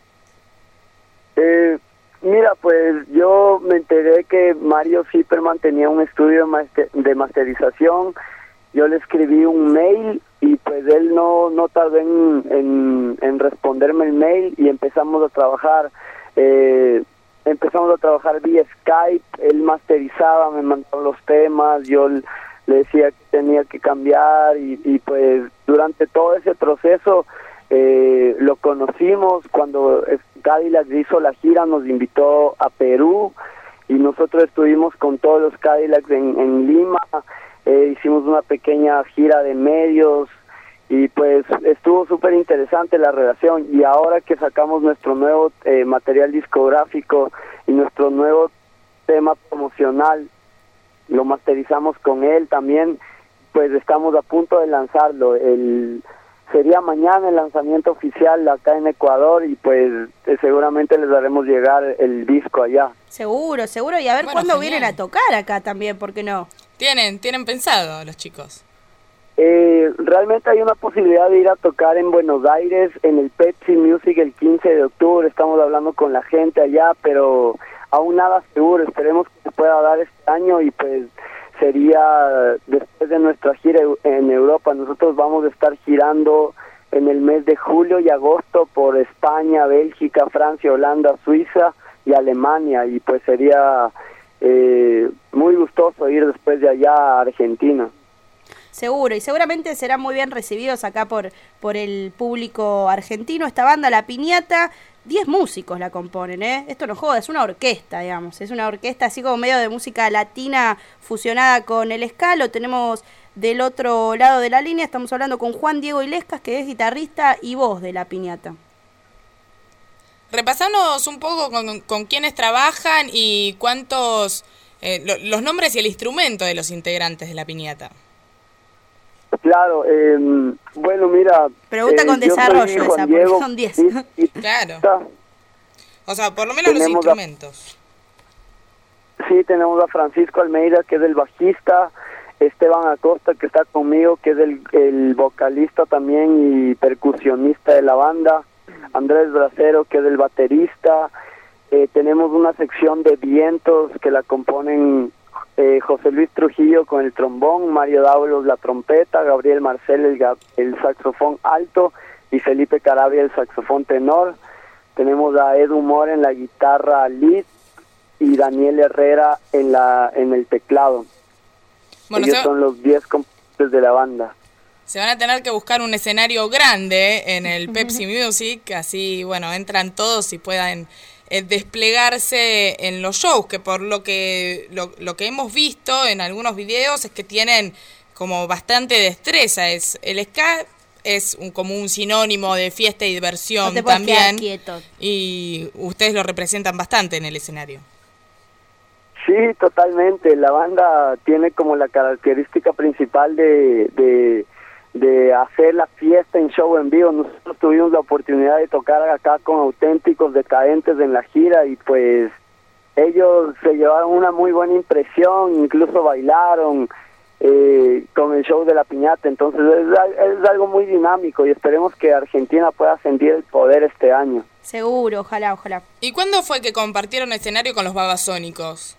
Eh, mira, pues yo me enteré que Mario Zipperman tenía un estudio de, master- de masterización. Yo le escribí un mail y pues él no, no tardó en, en, en responderme el mail y empezamos a trabajar. Eh, empezamos a trabajar vía Skype. Él masterizaba, me mandaba los temas, yo l- le decía que tenía que cambiar y, y pues durante todo ese proceso eh, lo conocimos. Cuando eh, Cadillac hizo la gira, nos invitó a Perú y nosotros estuvimos con todos los Cadillacs en, en Lima. Eh, hicimos una pequeña gira de medios y pues estuvo súper interesante la relación. Y ahora que sacamos nuestro nuevo eh, material discográfico y nuestro nuevo tema promocional, lo masterizamos con él también, pues estamos a punto de lanzarlo. El sería mañana el lanzamiento oficial acá en Ecuador y pues eh, seguramente les haremos llegar el disco allá. Seguro, seguro. Y a ver Bueno, cuándo genial. vienen a tocar acá también, ¿por qué no? Tienen, tienen pensado los chicos. Eh, realmente hay una posibilidad de ir a tocar en Buenos Aires en el Pepsi Music el quince de octubre. Estamos hablando con la gente allá, pero aún nada seguro. Esperemos que se pueda dar este año y pues sería después de nuestra gira en Europa. Nosotros vamos a estar girando en el mes de julio y agosto por España, Bélgica, Francia, Holanda, Suiza y Alemania, y pues sería eh, muy gustoso ir después de allá a Argentina. Seguro, y seguramente serán muy bien recibidos acá por, por el público argentino. Esta banda, La Piñata, diez músicos la componen, ¿eh? Esto no joda, es una orquesta, digamos. Es una orquesta así como medio de música latina fusionada con el ska. Lo tenemos del otro lado de la línea. Estamos hablando con Juan Diego Ilescas, que es guitarrista y voz de La Piñata. Repasanos un poco con, con quiénes trabajan y cuántos, eh, lo- los nombres y el instrumento de los integrantes de La Piñata. Claro, eh, bueno, mira... Pregunta eh, con yo soy desarrollo Juan esa, porque Diego, son diez. y- y- Claro. O sea, por lo menos los Tenemos a- instrumentos. Sí, tenemos a Francisco Almeida, que es el bajista, Esteban Acosta, que está conmigo, que es el, el vocalista también y percusionista de la banda, Andrés Bracero, que es el baterista. Eh, tenemos una sección de vientos que la componen eh, José Luis Trujillo con el trombón, Mario Dávalos la trompeta, Gabriel Marcel el, ga- el saxofón alto y Felipe Carabia el saxofón tenor. Tenemos a Edu Mora en la guitarra lead y Daniel Herrera en la en el teclado. Bueno, Ellos se- son los diez componentes de la banda. Se van a tener que buscar un escenario grande en el Pepsi Music, así, bueno, entran todos y puedan eh, desplegarse en los shows, que por lo que lo, lo que hemos visto en algunos videos es que tienen como bastante destreza. Es el ska es un, como un sinónimo de fiesta y diversión No te puedes quedar también, quieto. y ustedes lo representan bastante en el escenario. Sí, totalmente. La banda tiene como la característica principal de, de, de hacer la fiesta en show en vivo. Nosotros tuvimos la oportunidad de tocar acá con Auténticos Decadentes en la gira y pues ellos se llevaron una muy buena impresión, incluso bailaron eh, con el show de la piñata. Entonces es, al- es algo muy dinámico y esperemos que Argentina pueda sentir el poder este año. Seguro, ojalá, ojalá. ¿Y cuándo fue que compartieron escenario con los Babasónicos?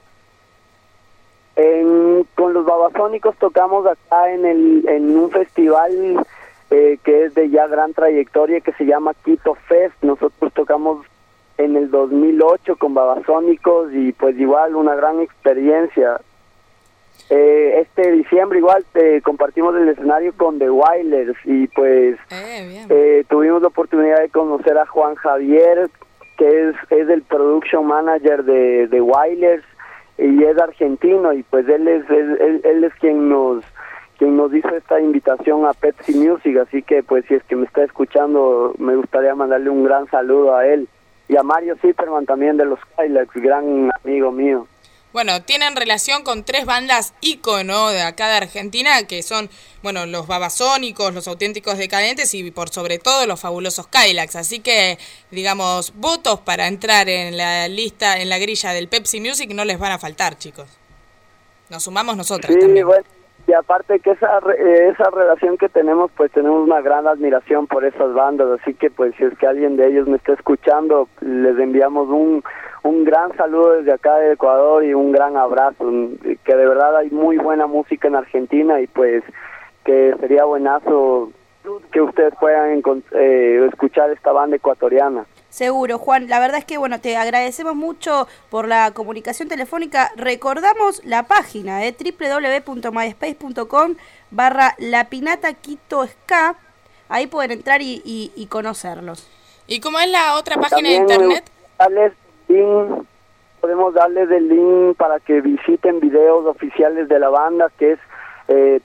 En, con los Babasónicos tocamos acá en el en un festival eh, que es de ya gran trayectoria, que se llama Quito Fest. Nosotros tocamos en el dos mil ocho con Babasónicos y pues igual una gran experiencia. Eh, este diciembre igual eh, compartimos el escenario con The Wailers y pues eh, tuvimos la oportunidad de conocer a Juan Javier, que es, es el production manager de The Wailers y es argentino, y pues él es él, él, él es quien nos quien nos hizo esta invitación a Pepsi Music, así que pues si es que me está escuchando me gustaría mandarle un gran saludo a él y a Mario Zipperman también de los Kylax, gran amigo mío. Bueno, tienen relación con tres bandas ícono de acá de Argentina, que son, bueno, los Babasónicos, los Auténticos Decadentes y por sobre todo los fabulosos Kylax. Así que, digamos, votos para entrar en la lista, en la grilla del Pepsi Music no les van a faltar, chicos. Nos sumamos nosotras Sí, también. bueno, y aparte que esa re- eh, esa relación que tenemos, pues tenemos una gran admiración por esas bandas, así que pues si es que alguien de ellos me está escuchando, les enviamos un, un gran saludo desde acá de Ecuador y un gran abrazo, que de verdad hay muy buena música en Argentina y pues que sería buenazo que ustedes puedan encont- eh, escuchar esta banda ecuatoriana. Seguro, Juan. La verdad es que, bueno, te agradecemos mucho por la comunicación telefónica. Recordamos la página de www.myspace.com barra La Pinata Quito Ska. Ahí pueden entrar y, y, y conocerlos. ¿Y cómo es la otra página de También internet? darles link, podemos darles el link para que visiten videos oficiales de la banda, que es eh,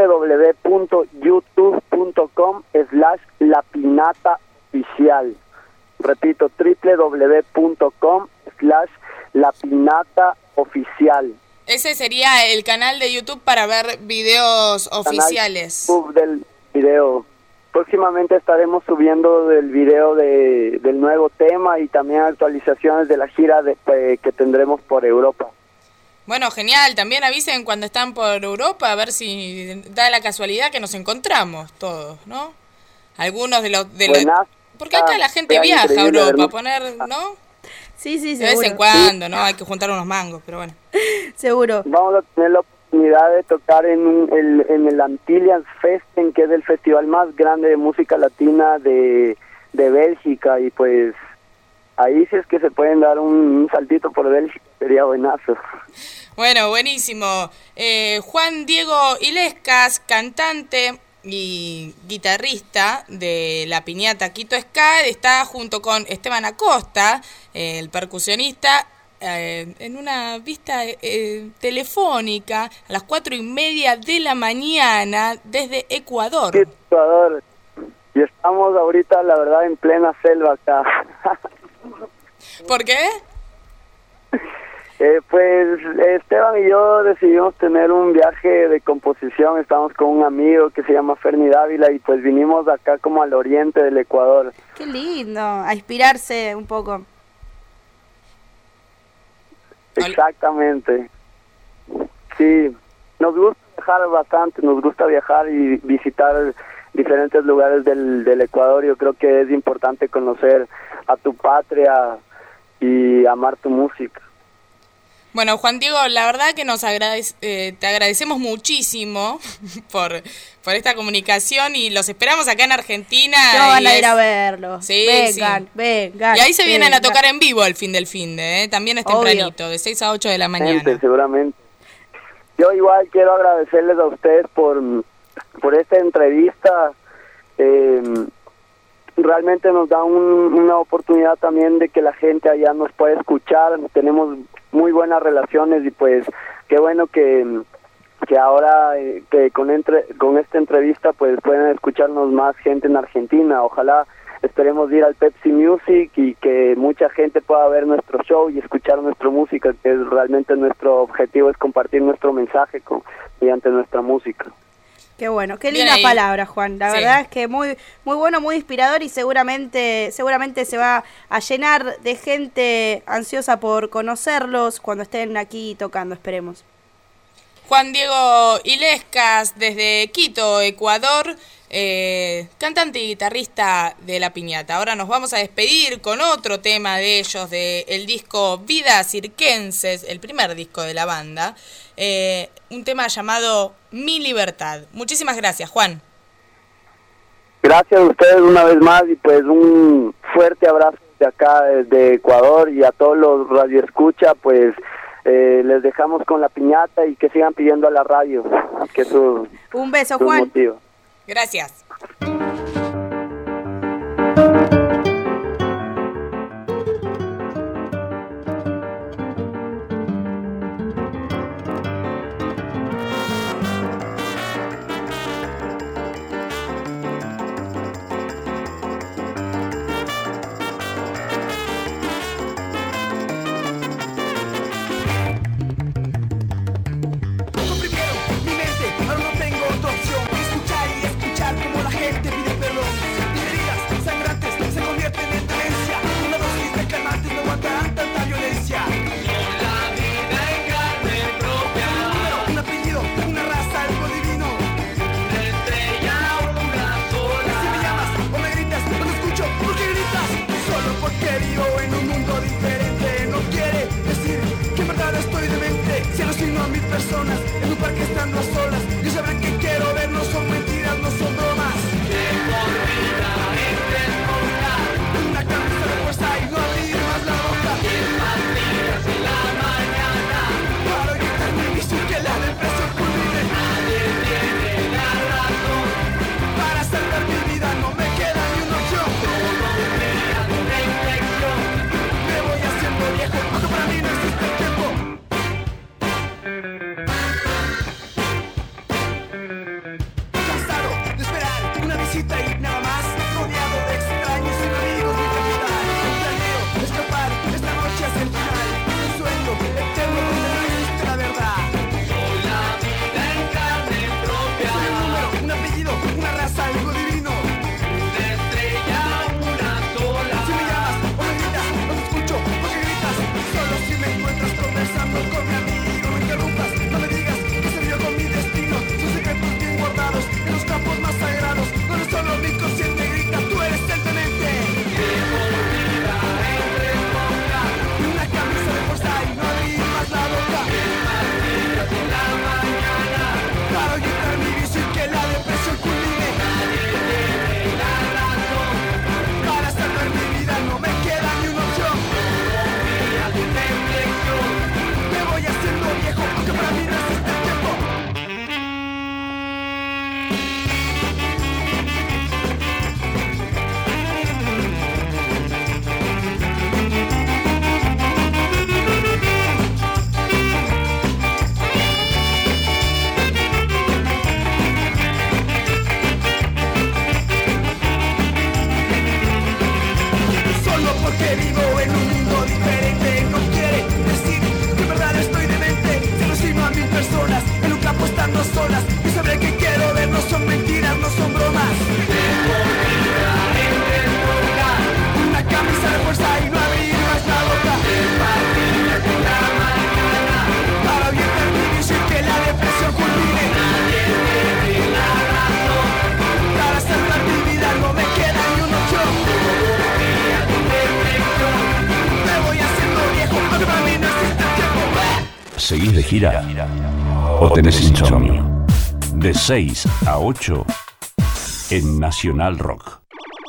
www.youtube.com slash La Pinata Oficial. Repito, www.com slash La Pinata Oficial. Ese sería el canal de YouTube para ver videos oficiales. Canal YouTube del video. Próximamente estaremos subiendo el video de, del nuevo tema y también actualizaciones de la gira de, eh, que tendremos por Europa. Bueno, genial. También avisen cuando están por Europa, a ver si da la casualidad que nos encontramos todos, ¿no? Algunos de los... De los Buenas. porque acá la gente Sería viaja a increíble Europa, a vernos. poner, ¿no? Sí, sí, De vez seguro. en cuando, ¿no? Hay que juntar unos mangos, pero bueno. Seguro. Vamos a tener la oportunidad de tocar en, un- el, en el Antillians Festen, que es el festival más grande de música latina de, de Bélgica, y pues ahí si es que se pueden dar un, un saltito por Bélgica, sería buenazo. Bueno, buenísimo. Eh, Juan Diego Ilescas, cantante y guitarrista de La Piñata Quito Ska, está junto con Esteban Acosta, eh, el percusionista, eh, en una vista eh, telefónica a las cuatro y media de la mañana desde Ecuador. Ecuador. Y estamos ahorita, la verdad, en plena selva acá. ¿Por qué? Eh, pues Esteban y yo decidimos tener un viaje de composición. Estamos con un amigo que se llama Ferni Dávila y pues vinimos acá como al oriente del Ecuador. Qué lindo. A inspirarse un poco. Exactamente. Sí, nos gusta viajar bastante, nos gusta viajar y visitar diferentes lugares del, del Ecuador. Yo creo que es importante conocer a tu patria y amar tu música. Bueno, Juan Diego, la verdad que nos agradece, eh, te agradecemos muchísimo por, por esta comunicación y los esperamos acá en Argentina. No van a es... ir a verlos. Sí, vengan, sí. vengan. Y ahí se vienen vengan. a tocar en vivo el fin del fin de, ¿eh? También es tempranito, Obvio. de seis a ocho de la mañana. Gente, seguramente. Yo igual quiero agradecerles a ustedes por, por esta entrevista. Eh, realmente nos da un, una oportunidad también de que la gente allá nos pueda escuchar. Tenemos muy buenas relaciones y pues qué bueno que, que ahora eh, que con, entre, con esta entrevista pues pueden escucharnos más gente en Argentina. Ojalá esperemos ir al Pepsi Music y que mucha gente pueda ver nuestro show y escuchar nuestra música, que es realmente nuestro objetivo, es compartir nuestro mensaje con, mediante nuestra música. Qué bueno, qué Bien linda ahí. palabra, Juan. La Sí. verdad es que muy muy bueno, muy inspirador y seguramente seguramente se va a llenar de gente ansiosa por conocerlos cuando estén aquí tocando, esperemos. Juan Diego Illescas, desde Quito, Ecuador, eh, cantante y guitarrista de La Piñata. Ahora nos vamos a despedir con otro tema de ellos, del disco Vidas Cirquenses, el primer disco de la banda, eh, un tema llamado Mi Libertad. Muchísimas gracias, Juan. Gracias a ustedes una vez más y pues un fuerte abrazo de acá de Ecuador y a todos los radioescucha, pues eh, les dejamos con La Piñata y que sigan pidiendo a la radio, que eso Un beso, es un Juan. motivo. Gracias. Comprimieron mi mente, ahora no tengo otra opción que escuchar y escuchar como la gente pide perdón. Mis heridas sangrantes se convierten en demencia. Una dosis de calmantes no aguantarán tanta violencia. Con la vida en carne propia. Un número, un apellido, una raza, algo divino. Una estrella, una sola. Si me llamas o me gritas, no te escucho. ¿Por qué gritas? Solo porque vivo en un mundo diferente. No quiere decir que en verdad estoy demente. Si alucino a mil personas en un parque estando a solas, yo sabré que quiero ver, no son mentiras, no son bromas. De por vida en desmontar una camisa de fuerza y no abrir más la boca. Diez pastillas en la mañana para gritar mi misión que la depresión culmine. Nadie tiene la razón para salvar mi vida, no me queda ni una opción. Todos los días de inflexión me voy haciendo viejo, aunque para mí no existe el tiempo. ¿Seguís de gira? ¿O tenés insomnio? De seis a ocho en Nacional Rock.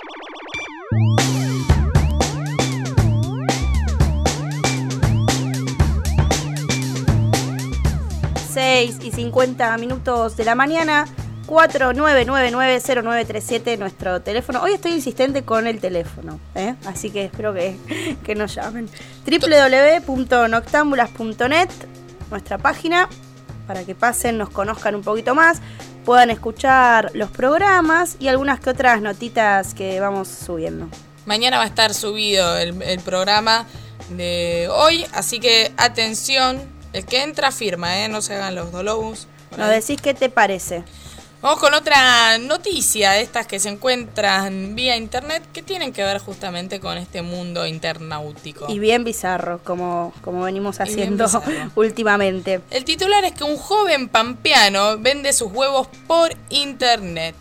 seis y cincuenta minutos de la mañana. Cuatro nueve nueve nueve cero nueve tres siete nuestro teléfono. Hoy estoy insistente con el teléfono, ¿eh? Así que espero que, que nos llamen. doble u doble u doble u punto noctambulas punto net, nuestra página, para que pasen, nos conozcan un poquito más, puedan escuchar los programas y algunas que otras notitas que vamos subiendo. Mañana va a estar subido el, el programa de hoy, así que atención, el que entra firma, ¿eh? No se hagan los dolobos. Nos decís qué te parece. Vamos con otra noticia de estas que se encuentran vía internet que tienen que ver justamente con este mundo internautico. Y bien bizarro, como, como venimos haciendo últimamente. El titular es que un joven pampeano vende sus huevos por internet.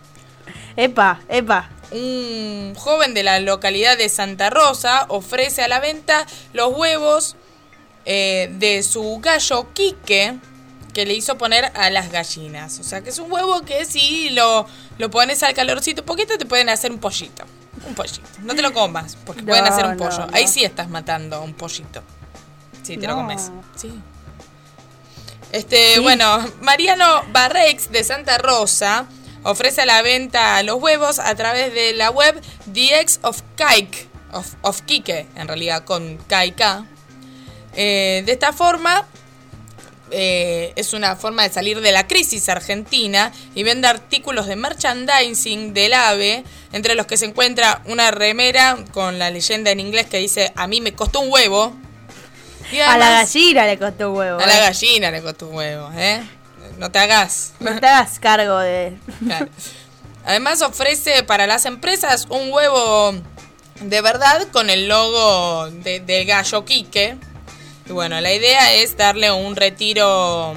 Epa, epa. Un joven de la localidad de Santa Rosa ofrece a la venta los huevos eh, de su gallo Quique, que le hizo poner a las gallinas. O sea, que es un huevo que si lo, lo pones al calorcito un poquito, te pueden hacer un pollito. Un pollito. No te lo comas, porque no, pueden hacer un pollo. No, no. Ahí sí estás matando un pollito. Sí, te no. lo comes. Sí. Este, ¿Sí? Bueno, Mariano Barrex de Santa Rosa ofrece a la venta los huevos a través de la web The Eggs of Kike, of, of Kike, en realidad con K y K. Eh, de esta forma, Eh, es una forma de salir de la crisis argentina y vende artículos de merchandising del AVE, entre los que se encuentra una remera con la leyenda en inglés que dice "a mí me costó un huevo". Y además, a la gallina le costó un huevo. A eh. la gallina le costó un huevo, ¿eh? No te hagas. No te hagas cargo de... Claro. Además ofrece para las empresas un huevo de verdad con el logo de, del gallo Quique. Y bueno, la idea es darle un retiro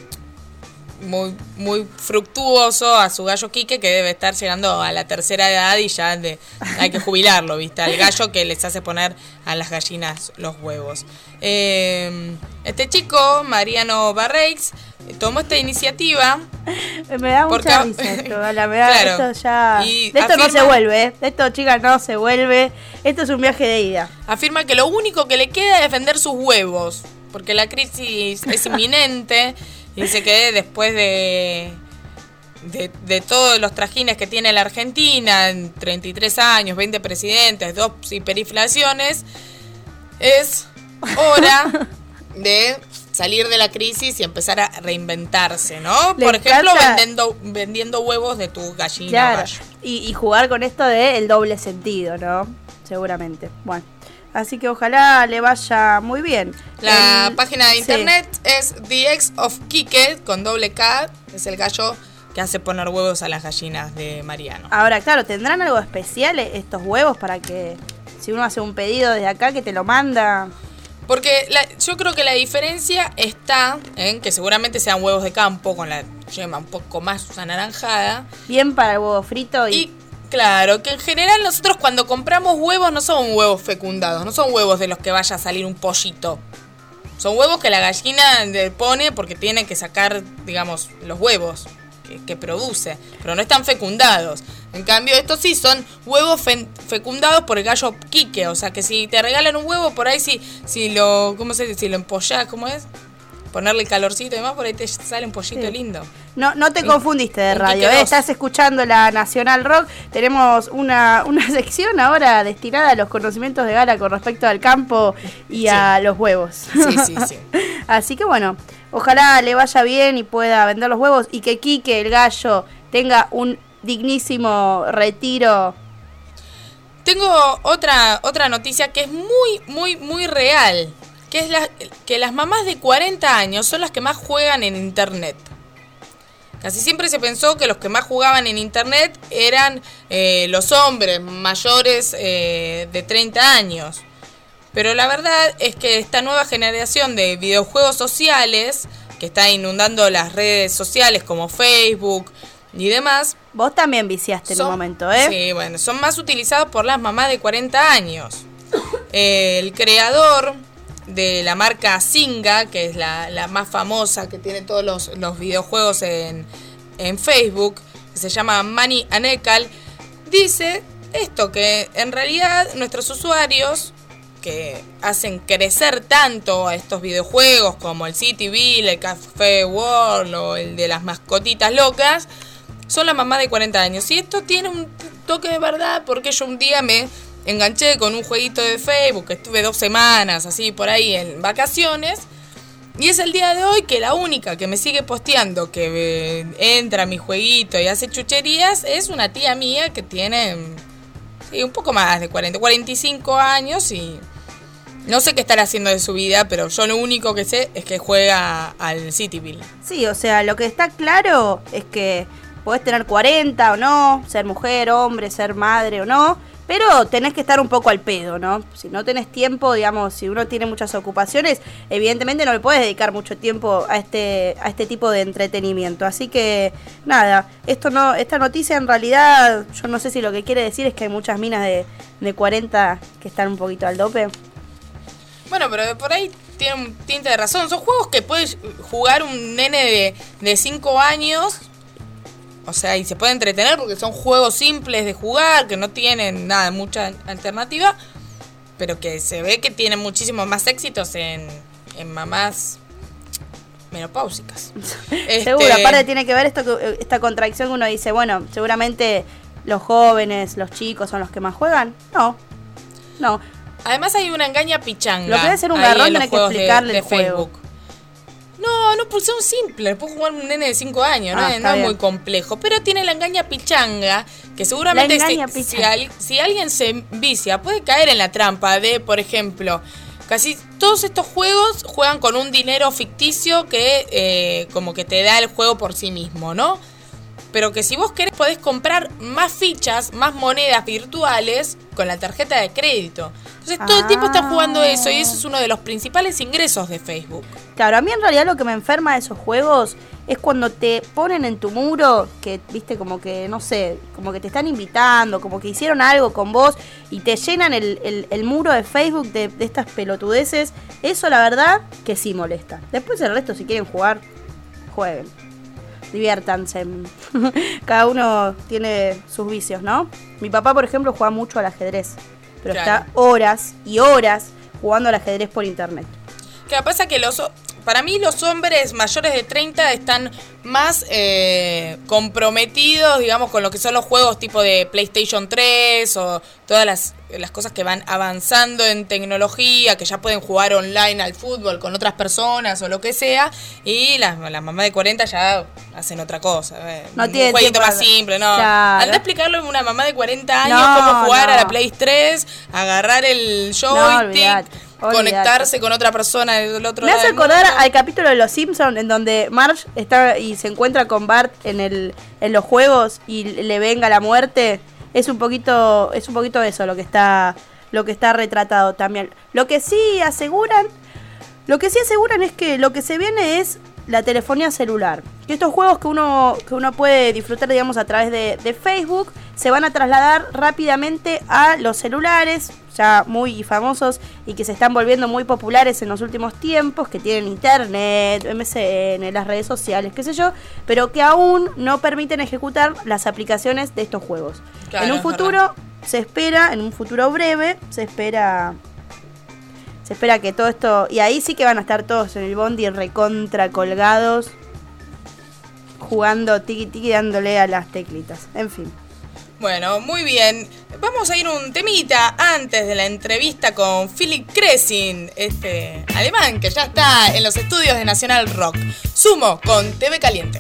muy, muy fructuoso a su gallo Quique, que debe estar llegando a la tercera edad y ya de, hay que jubilarlo, ¿viste? Al gallo que les hace poner a las gallinas los huevos. Eh, este chico, Mariano Barrex, tomó esta iniciativa. Me da mucha risa esto, la me da, claro, esto ya... De esto afirma, no se vuelve, ¿eh? De esto, chicas, no se vuelve. Esto es un viaje de ida. Afirma que lo único que le queda es vender sus huevos, porque la crisis es inminente. Y dice que después de, de, de todos los trajines que tiene la Argentina, en treinta y tres años, veinte presidentes, dos hiperinflaciones, es hora de salir de la crisis y empezar a reinventarse, ¿no? Le Por ejemplo, encanta... vendiendo, vendiendo huevos de tu gallina. Claro, y, y jugar con esto de el doble sentido, ¿no? Seguramente. Bueno, así que ojalá le vaya muy bien. La el... página de internet sí. es The Eggs of Kike, con doble K, es el gallo que hace poner huevos a las gallinas de Mariano. Ahora, claro, ¿tendrán algo especial estos huevos para que si uno hace un pedido desde acá que te lo manda? Porque la, yo creo que la diferencia está en que seguramente sean huevos de campo con la yema un poco más anaranjada. Bien para el huevo frito y... y claro, que en general nosotros cuando compramos huevos no son huevos fecundados, no son huevos de los que vaya a salir un pollito. Son huevos que la gallina pone porque tiene que sacar, digamos, los huevos que, que produce, pero no están fecundados. En cambio, estos sí son huevos fe, fecundados por el gallo Quique, o sea que si te regalan un huevo, por ahí si, si lo, ¿cómo se dice? Si lo empollás, ¿cómo es? Ponerle calorcito y demás, por ahí te sale un pollito sí. lindo. No, no te en, confundiste de radio, ¿eh? Estás escuchando la Nacional Rock. Tenemos una, una sección ahora destinada a los conocimientos de Gala con respecto al campo y sí. a los huevos. Sí, sí, sí. Así que bueno, ojalá le vaya bien y pueda vender los huevos y que Quique, el gallo, tenga un dignísimo retiro. Tengo otra, otra noticia que es muy, muy, muy real. Que es la, que las mamás de cuarenta años son las que más juegan en internet. Casi siempre se pensó que los que más jugaban en internet eran eh, los hombres mayores eh, de treinta años. Pero la verdad es que esta nueva generación de videojuegos sociales, que está inundando las redes sociales como Facebook y demás... Vos también viciaste son, en un momento, ¿eh? Sí, bueno, son más utilizados por las mamás de cuarenta años. Eh, el creador... de la marca Zynga, que es la, la más famosa, que tiene todos los, los videojuegos en, en Facebook, que se llama Mani Anekal, dice esto, que en realidad nuestros usuarios que hacen crecer tanto a estos videojuegos como el Cityville, el Café World o el de las mascotitas locas, son las mamás de cuarenta años. Y esto tiene un toque de verdad, porque yo un día me enganché con un jueguito de Facebook, estuve dos semanas así por ahí en vacaciones, y es el día de hoy que la única que me sigue posteando que eh, entra a mi jueguito y hace chucherías es una tía mía que tiene sí, un poco más de cuarenta, cuarenta y cinco años, y no sé qué estará haciendo de su vida, pero yo lo único que sé es que juega al Cityville. Sí, o sea, lo que está claro es que podés tener cuarenta o no, ser mujer, hombre, ser madre o no, pero tenés que estar un poco al pedo, ¿no? Si no tenés tiempo, digamos, si uno tiene muchas ocupaciones, evidentemente no le podés dedicar mucho tiempo a este a este tipo de entretenimiento. Así que, nada, esto no esta noticia en realidad, yo no sé si lo que quiere decir es que hay muchas minas de, de cuarenta que están un poquito al dope. Bueno, pero por ahí tiene un tinte de razón. Son juegos que puede jugar un nene de, de cinco años... O sea, y se puede entretener porque son juegos simples de jugar, que no tienen nada, mucha alternativa, pero que se ve que tienen muchísimos más éxitos en, en mamás menopáusicas. este... Seguro, aparte tiene que ver esto que, esta contradicción que uno dice, bueno, seguramente los jóvenes, los chicos son los que más juegan. No, no. Además hay una engaña pichanga. Lo que debe ser un garrón tener que explicarle de, de el juego. Facebook. No, no, pues son simples, puede jugar un nene de cinco años, ah, no, no es muy complejo, pero tiene la engaña pichanga, que seguramente si, pichanga. Si, al, si alguien se vicia puede caer en la trampa de, por ejemplo, casi todos estos juegos juegan con un dinero ficticio que eh, como que te da el juego por sí mismo, ¿no? Pero que si vos querés podés comprar más fichas, más monedas virtuales con la tarjeta de crédito. Entonces todo ah. el tiempo están jugando eso, y eso es uno de los principales ingresos de Facebook. Claro, a mí en realidad lo que me enferma de esos juegos es cuando te ponen en tu muro, que viste como que, no sé, como que te están invitando, como que hicieron algo con vos y te llenan el, el, el muro de Facebook de, de estas pelotudeces. Eso la verdad que sí molesta. Después el resto, si quieren jugar, jueguen. Diviértanse. Cada uno tiene sus vicios, ¿no? Mi papá, por ejemplo, juega mucho al ajedrez, pero claro, está horas y horas jugando al ajedrez por internet. ¿Qué pasa? Que los para mí los hombres mayores de treinta están más eh, comprometidos, digamos, con lo que son los juegos tipo de PlayStation tres o todas las, las cosas que van avanzando en tecnología, que ya pueden jugar online al fútbol con otras personas o lo que sea, y las, las mamás de cuarenta ya hacen otra cosa. Eh, no un tiene jueguito más de... simple, ¿no? Claro. Anda a explicarle a una mamá de cuarenta años no, cómo jugar no. a la Play tres, agarrar el joystick, no, conectarse con otra persona del otro Me lado. hace del acordar mundo. al capítulo de Los Simpsons en donde Marge está y se encuentra con Bart en el en los juegos y le venga la muerte. Es un poquito es un poquito eso lo que está lo que está retratado también. Lo que sí aseguran, lo que sí aseguran es que lo que se viene es la telefonía celular. Que estos juegos que uno que uno puede disfrutar, digamos, a través de, de Facebook, se van a trasladar rápidamente a los celulares, ya muy famosos y que se están volviendo muy populares en los últimos tiempos, que tienen internet, M S N, las redes sociales, qué sé yo, pero que aún no permiten ejecutar las aplicaciones de estos juegos. Claro, en un futuro verdad. se espera, en un futuro breve, se espera... Se espera que todo esto... Y ahí sí que van a estar todos en el bondi recontra colgados, jugando tiki tiki, dándole a las teclitas. En fin. Bueno, muy bien. Vamos a ir un temita antes de la entrevista con Philip Kressing, este alemán que ya está en los estudios de Nacional Rock. Sumo con T V Caliente.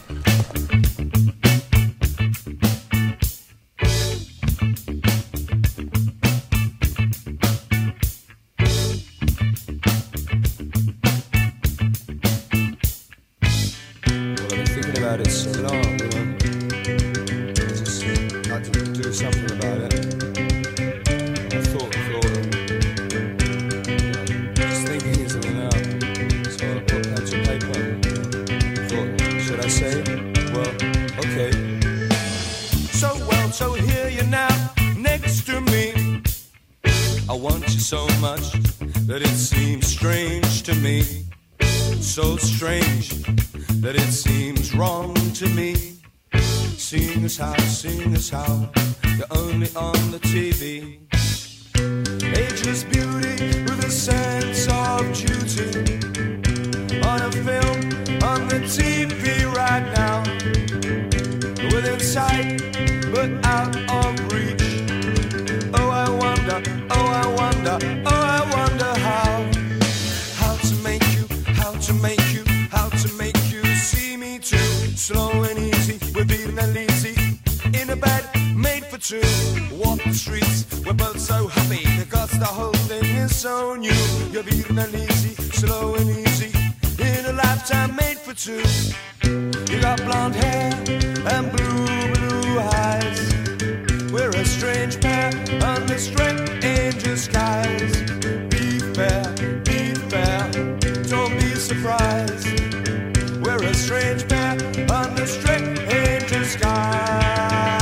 It so long, you know. Just had to do something about it. I thought, thought, you know, just thinking easily now. So I put pen to paper. Thought, should I say it? Well, okay. So well, so here you're now next to me. I want you so much. that it seems strange to me. So strange that it seems wrong to me. Seeing as how, seeing as how you're only on the T V. Ageless beauty with a sense of duty. On a film, on the T V right now. Within sight, but out of reach. Oh, I wonder, oh, I wonder, oh, I wonder how. How to make you, how to make you, how to make you see me too. Slow and easy, we're beating and lazy. In a bed made for two. Walk the streets, we're both so happy because the whole thing is so new. You're beating and easy, slow and easy. In a lifetime made for two. You got blonde hair and blue, blue eyes. We're a strange pair under strange skies. Be fair, be fair, don't be surprised. We're a strange pair under strange skies.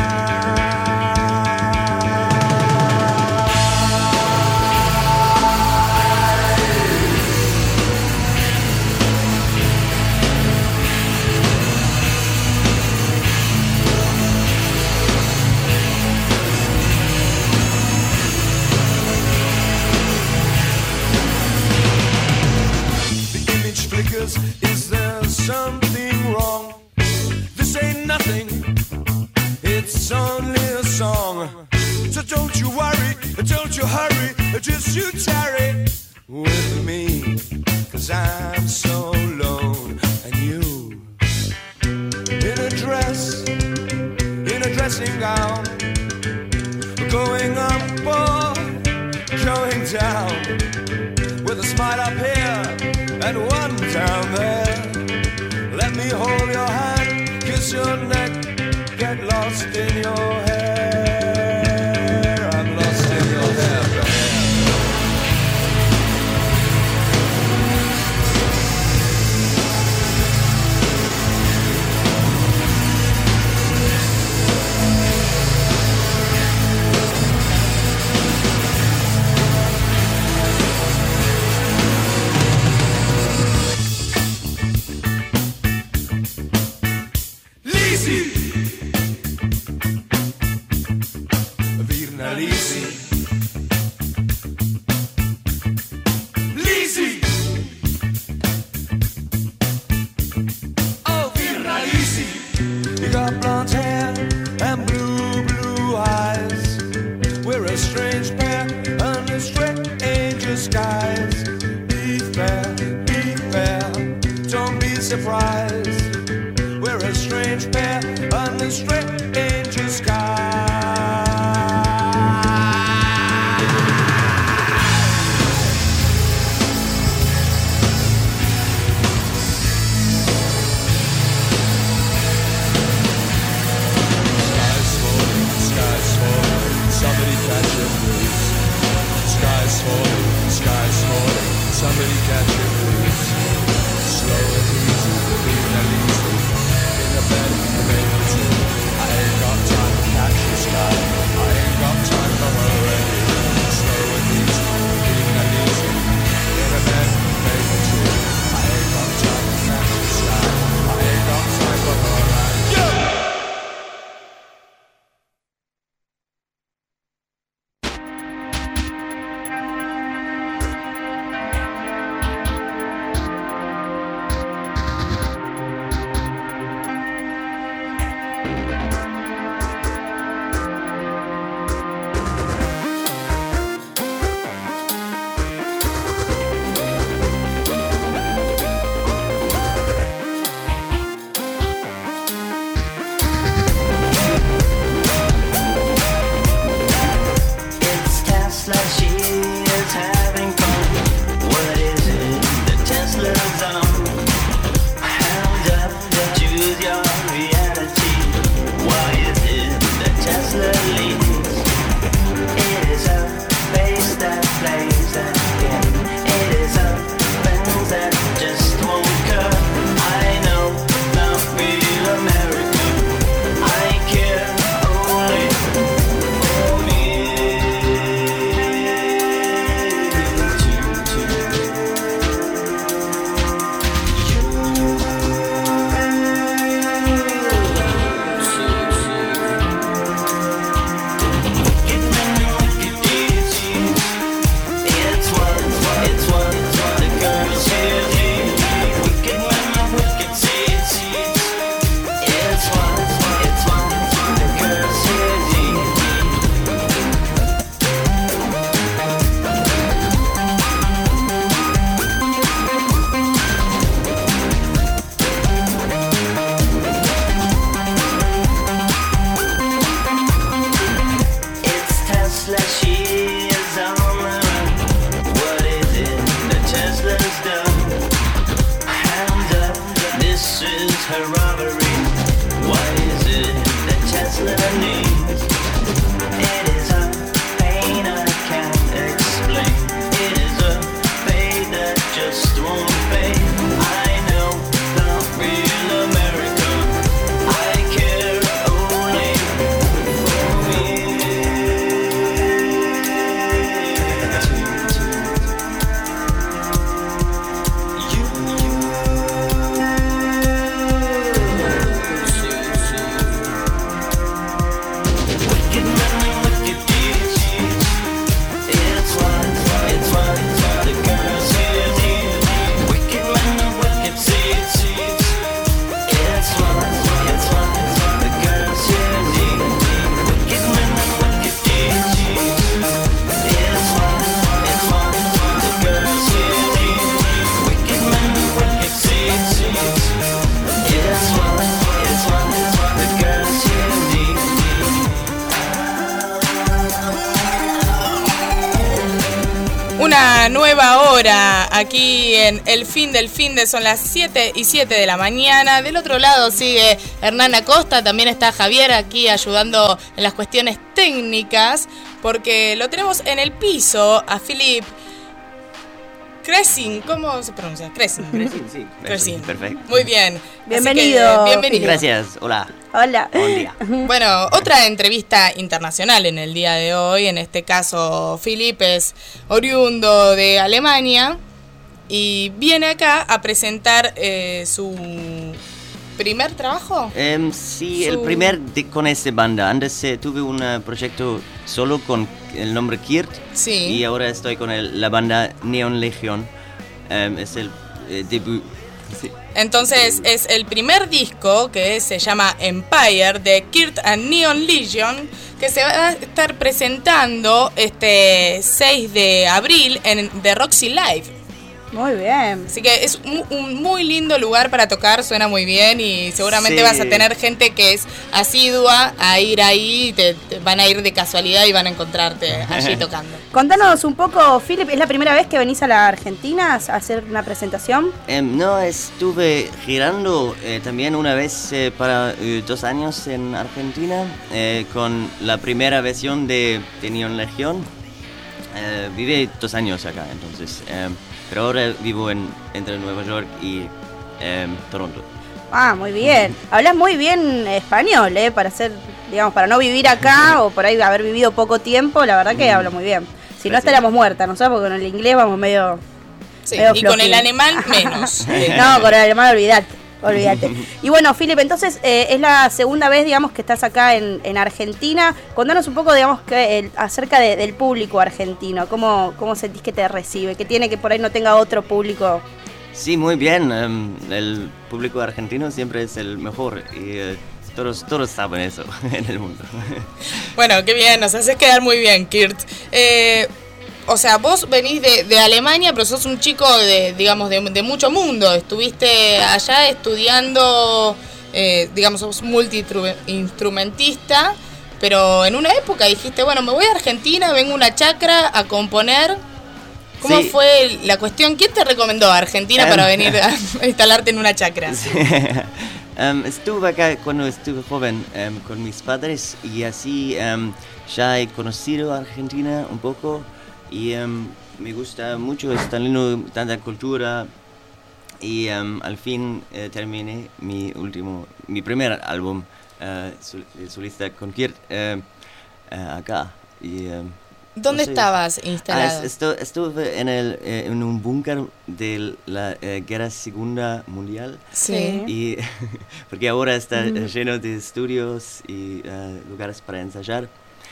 Is there something wrong? This ain't nothing, it's only a song. So don't you worry, don't you hurry, just you tarry with me. Cause I'm so alone and you in a dress, in a dressing gown, going up or going down, with a smile up here and one down there. Let me hold your hand, kiss your neck, get lost in your hair. I'm lost in your hair, babe. Surprise, we're a strange pair. una nueva hora aquí en El Fin del Fin de son las siete y siete de la mañana. Del otro lado sigue Hernán Acosta, también está Javier aquí ayudando en las cuestiones técnicas, porque lo tenemos en el piso a Philip Cresin, ¿cómo se pronuncia? Cresin. Cresin, sí. Cresin. Perfecto. Muy bien. Bienvenido. Así que, bienvenido. Gracias, hola. Hola. Buen día. Bueno, otra entrevista internacional en el día de hoy. En este caso, Philip es oriundo de Alemania y viene acá a presentar eh, su primer trabajo. Em, sí, Su- el primer de- con esta banda. Antes eh, tuve un eh, proyecto solo con el nombre Kirt. Sí. Y ahora estoy con el- la banda Neon Legion. Em, es el eh, debut. Sí. Entonces es el primer disco que se llama Empire de Kirt and Neon Legion, que se va a estar presentando este seis de abril en The Roxy Live. Muy bien. Así que es un, un muy lindo lugar para tocar, suena muy bien y seguramente Sí. vas a tener gente que es asidua a ir ahí, y te, te van a ir de casualidad y van a encontrarte allí tocando. Contanos un poco, Philip, ¿es la primera vez que venís a la Argentina a hacer una presentación? Em, no, estuve girando eh, también una vez eh, para eh, dos años en Argentina eh, con la primera versión de, de Neon Legion. Eh, viví dos años acá, entonces. em, pero ahora vivo en, entre Nueva York y em, Toronto. Ah, muy bien. Hablas muy bien español, ¿eh? Para ser, digamos, para no vivir acá o por ahí haber vivido poco tiempo, la verdad que hablo muy bien. Si no estaríamos muertas, ¿no sabes? Porque con el inglés vamos medio... Sí, medio y con el flojitos. alemán menos. No, con el alemán olvidate, olvídate. Y bueno, Philip, entonces eh, es la segunda vez, digamos, que estás acá en, en Argentina. Contanos un poco, digamos, que el- acerca de- del público argentino. ¿Cómo, ¿Cómo sentís que te recibe? ¿Qué tiene que por ahí no tenga otro público? Sí, muy bien. em, el público argentino siempre es el mejor y eh, todos, todos saben eso en el mundo. Bueno, qué bien, nos haces quedar muy bien, Kirt. Eh, o sea, vos venís de, de Alemania, pero sos un chico de, digamos, de, de mucho mundo. Estuviste allá estudiando, eh, digamos, sos multi-instrumentista, pero en una época dijiste, bueno, me voy a Argentina, vengo a una chacra a componer. ¿Cómo Sí. fue la cuestión? ¿Quién te recomendó a Argentina Em. para venir a instalarte en una chacra? Em, estuve acá cuando estuve joven em, con mis padres y así em, ya he conocido a Argentina un poco y em, me gusta mucho, es tan lindo, tanta cultura y em, al fin eh, terminé mi último, mi primer álbum eh, sol- de solista con Kirt eh, eh, acá. Y, em, ¿Dónde no sé. estabas Ah, instalado? es- estu- estuve en, el, eh, en un búnker de la eh, Guerra Segunda Mundial. Sí. Y, porque ahora está eh, Ujú. lleno de estudios y eh, lugares para ensayar.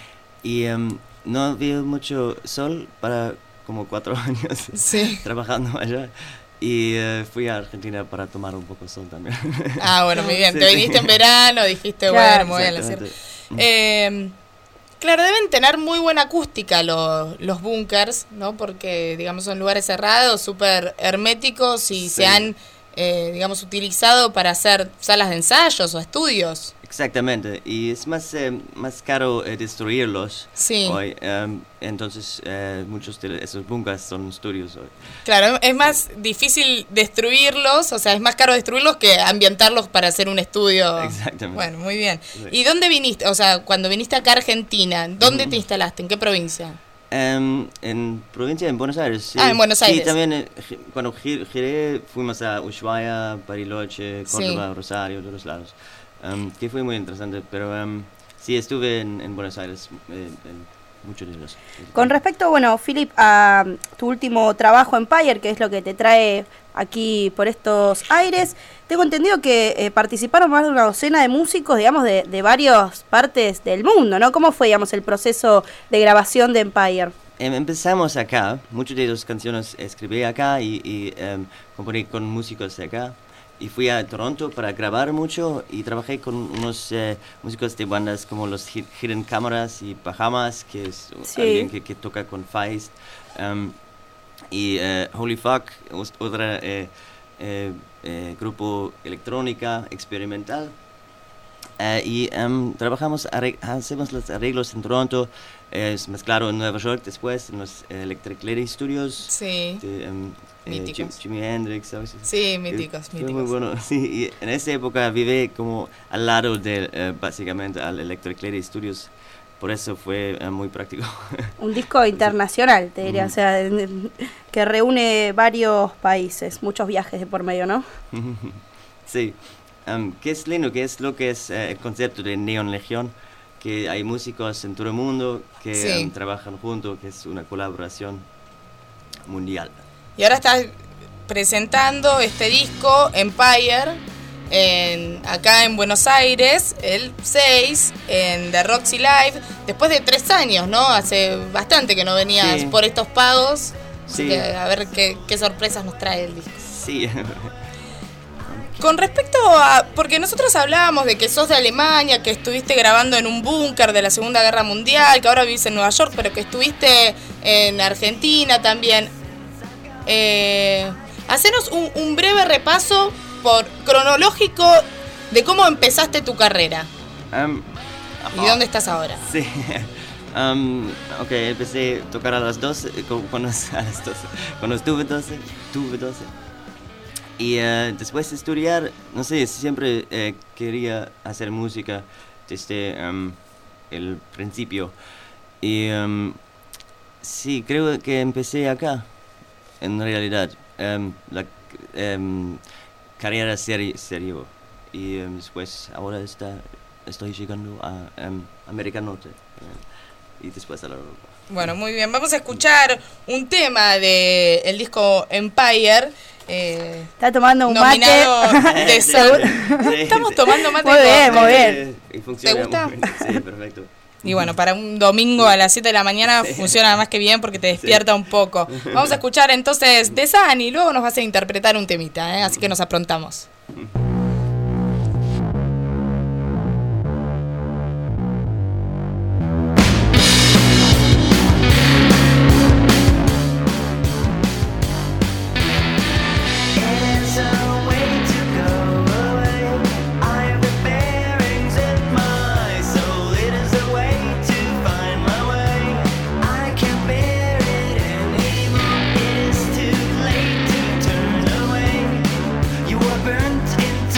Y em, no había mucho sol para como cuatro años Sí. trabajando allá. Y eh, fui a Argentina para tomar un poco de sol también. Ah, bueno, muy bien. Sí, Te sí. viniste en verano, dijiste, Claro. bueno, muy bien. la sierra. Exactamente. Eh, claro, deben tener muy buena acústica los, los búnkers, ¿no? Porque, digamos, son lugares cerrados, súper herméticos y Sí. se han, eh, digamos, utilizado para hacer salas de ensayos o estudios. Exactamente, y es más, eh, más caro eh, destruirlos Sí. hoy. em, entonces, eh, muchos de esos bunkers son estudios hoy. Claro, es más difícil destruirlos, o sea, es más caro destruirlos que ambientarlos para hacer un estudio. Exactamente. Bueno, muy bien. Sí. ¿Y dónde viniste? O sea, cuando viniste acá a Argentina, ¿dónde te instalaste? ¿En qué provincia? Em, en provincia, en Buenos Aires. Sí. Ah, en Buenos Aires. Sí, también eh, gi- cuando gi- giré fuimos a Ushuaia, Bariloche, Córdoba, Sí. Rosario, todos lados. Em, que fue muy interesante, pero em, sí, estuve en, en Buenos Aires eh, en muchos de los. Con respecto, bueno, Philip, a tu último trabajo, Empire, que es lo que te trae aquí por estos aires, tengo entendido que eh, participaron más de una docena de músicos, digamos, de, de varias partes del mundo, ¿no? ¿Cómo fue, digamos, el proceso de grabación de Empire? Em, empezamos acá, muchas de las canciones escribí acá y, y em, componí con músicos de acá. Y fui a Toronto para grabar mucho y trabajé con unos eh, músicos de bandas como los Hi- Hidden Cameras y Bahamas, que es Sí. alguien que, que toca con Feist. em, y eh, Holy Fuck, os- otra eh, eh, eh, grupo electrónica experimental. Eh, y em, trabajamos, arreg- hacemos los arreglos en Toronto, eh, es mezclado en Nueva York después, en los eh, Electric Lady Studios. Sí. De, em, eh, Míticos. Jim- Jimi Hendrix, ¿sabes? Sí, Eh, míticos, fue míticos. muy bueno, sí. Y en esa época viví como al lado de, eh, básicamente, al Electric Lady Studios. Por eso fue eh, muy práctico. Un disco internacional, te diría, o sea, que reúne varios países, muchos viajes de por medio, ¿no? Sí. Um, que es lindo, que es lo que es eh, el concepto de Neon Legión, que hay músicos en todo el mundo que Sí. um, trabajan juntos, que es una colaboración mundial. Y ahora estás presentando este disco, Empire, en, acá en Buenos Aires, el seis, en The Roxy Live, después de tres años, ¿no? Hace bastante que no venías Sí. por estos pagos. Así Sí. que a ver qué, qué sorpresas nos trae el disco. Sí. Con respecto a... Porque nosotros hablábamos de que sos de Alemania, que estuviste grabando en un búnker de la Segunda Guerra Mundial, que ahora vivís en Nueva York, pero que estuviste en Argentina también. Eh, hacenos un, un breve repaso por cronológico de cómo empezaste tu carrera Um, y dónde estás ahora. Sí. Um, ok, empecé a tocar a las doce, eh, cu- cuando, a las doce, cuando estuve doce, tuve doce. Y eh, después de estudiar, no sé, siempre eh, quería hacer música desde um, el principio. Y um, sí, creo que empecé acá, en realidad, um, la um, carrera seri- serio. Y um, después, ahora está, estoy llegando a um, América Norte eh, y después a la Europa. Bueno, muy bien. Vamos a escuchar un tema de el disco Empire. Eh, Está tomando un nominado mate. de Sol. Estamos tomando mate. Muy bien, con- muy bien. Y funciona ¿Te gusta? muy bien. Sí, perfecto. Y bueno, para un domingo a las siete de la mañana funciona más que bien porque te despierta un poco. Vamos a escuchar entonces The Sun y luego nos vas a interpretar un temita, ¿eh? Así que nos aprontamos. Is a way to go away. I have the bearings in my soul. It is a way to find my way. I can't bear it anymore. It is too late to turn away. You are burnt in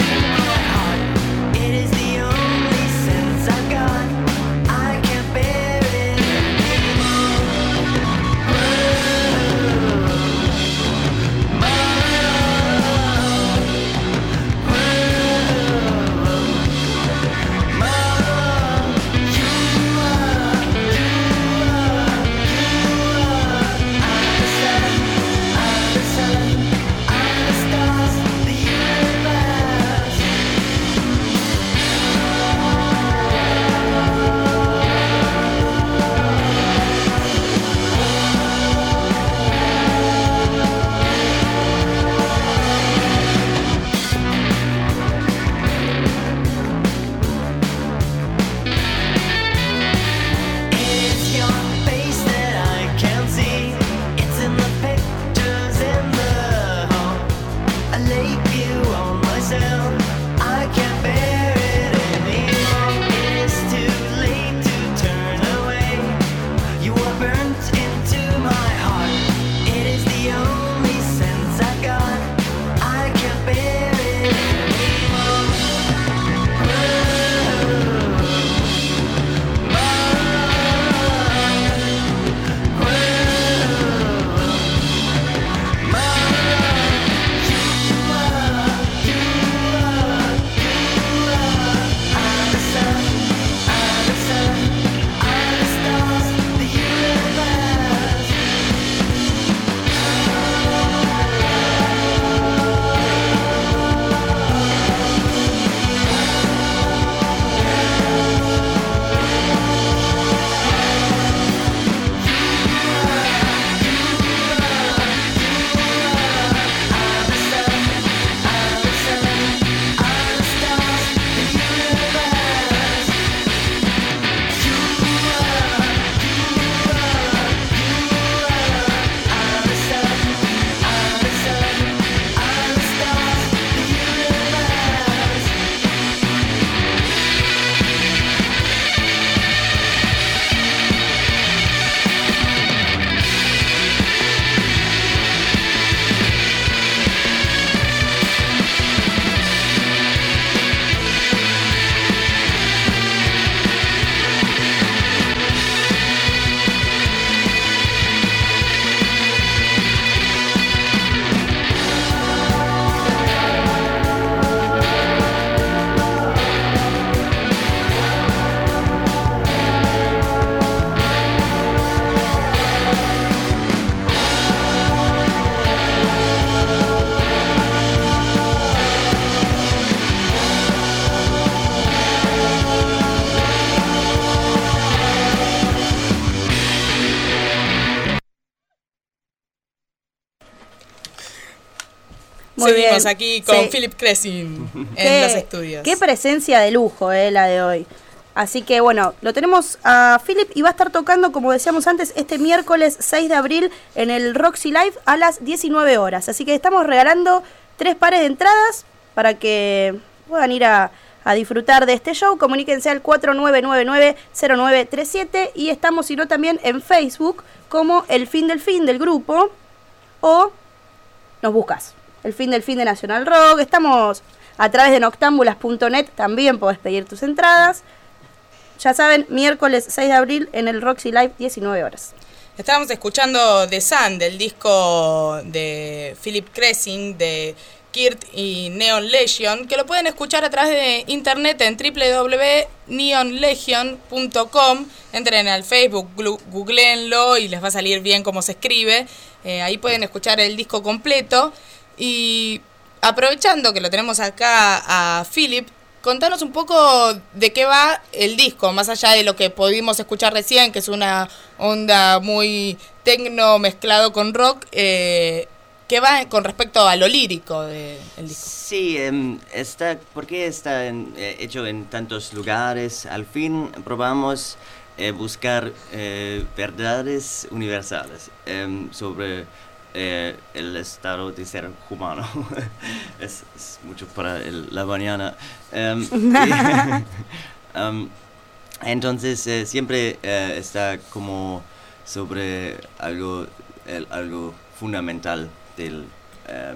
Muy Seguimos bien. aquí con Sí. Philip Cressing en Qué- los estudios. Qué presencia de lujo, eh, la de hoy. Así que bueno, lo tenemos a Philip y va a estar tocando, como decíamos antes, este miércoles seis de abril en el Roxy Live a las diecinueve horas. Así que estamos regalando tres pares de entradas para que puedan ir a, a disfrutar de este show. Comuníquense al cuatro nueve nueve nueve cero nueve tres siete y estamos, si no, también en Facebook como El Fin del Fin del grupo, o nos buscas El Fin del Fin de Nacional Rock. Estamos a través de noctambulas punto net, también podés pedir tus entradas. Ya saben, miércoles seis de abril en el Roxy Live, diecinueve horas. Estábamos escuchando The Sun, del disco de Philip Cressing, de Kirt y Neon Legion, que lo pueden escuchar a través de internet en w w w punto neon legion punto com. Entren al Facebook, glu- googleenlo y les va a salir bien cómo se escribe. Eh, ahí pueden escuchar el disco completo. Y aprovechando que lo tenemos acá a Philip, contanos un poco de qué va el disco, más allá de lo que pudimos escuchar recién, que es una onda muy tecno mezclado con rock. Eh, ¿Qué va con respecto a lo lírico del disco? Sí, em, está, porque está en- eh, hecho en tantos lugares. Al fin probamos eh, buscar eh, verdades universales em, sobre eh, el estado de ser humano. es, es mucho para el- la mañana. Em, y, em, entonces eh, siempre eh, está como sobre algo, el- algo fundamental del, eh,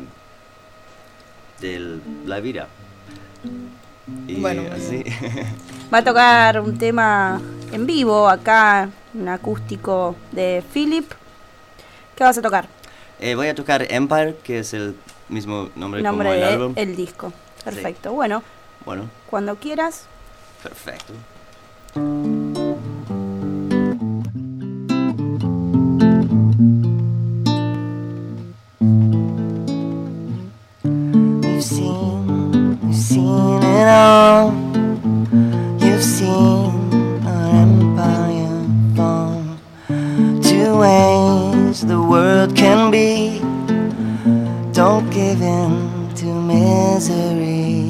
de la vida. Y Bueno. así. Va a tocar un tema en vivo acá, un acústico de Philip. ¿Qué vas a tocar? Eh, voy a tocar Empire, que es el mismo nombre, Nombre como el de álbum. el disco. Perfecto. Bueno, Bueno, cuando quieras. perfecto. You've seen, you've seen it all. You've seen our empire fall. Two ways the world can be. Don't give in to misery.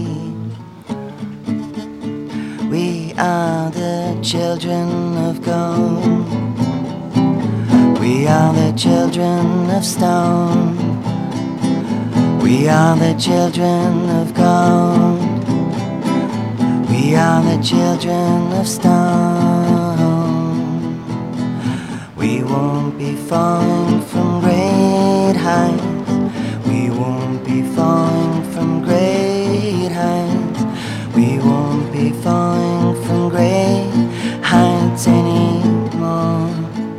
We are the children of gold. We are the children of stone. We are the children of gold. We are the children of stone. We won't be falling from great heights. We won't be falling from great heights. We won't be falling from great heights anymore.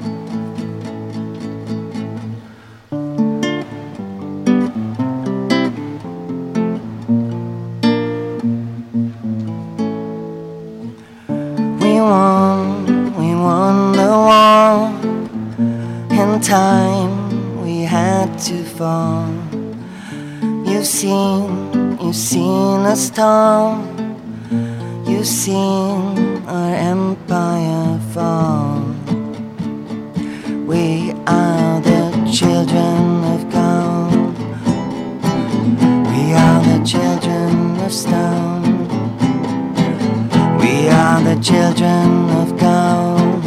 We won, we won the war. In time we had to fall. You've seen, you've seen us tall. You've seen our empire fall. We are the children of gold. We are the children of stone. We are the children of gold.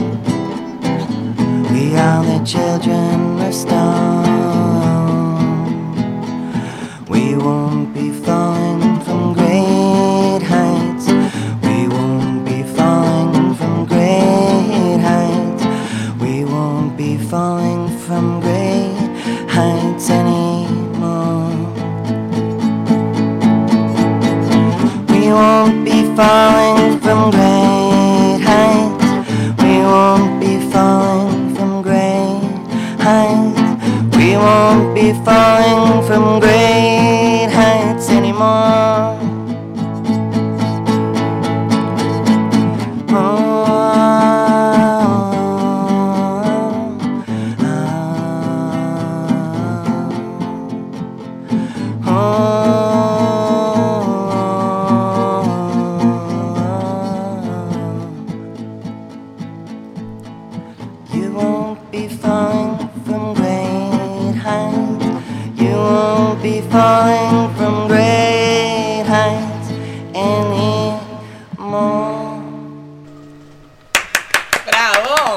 We are the children of stone. We won't be falling from great heights. We won't be falling from great heights. We won't be falling from great heights anymore. We won't be falling from great heights. ¡Bravo!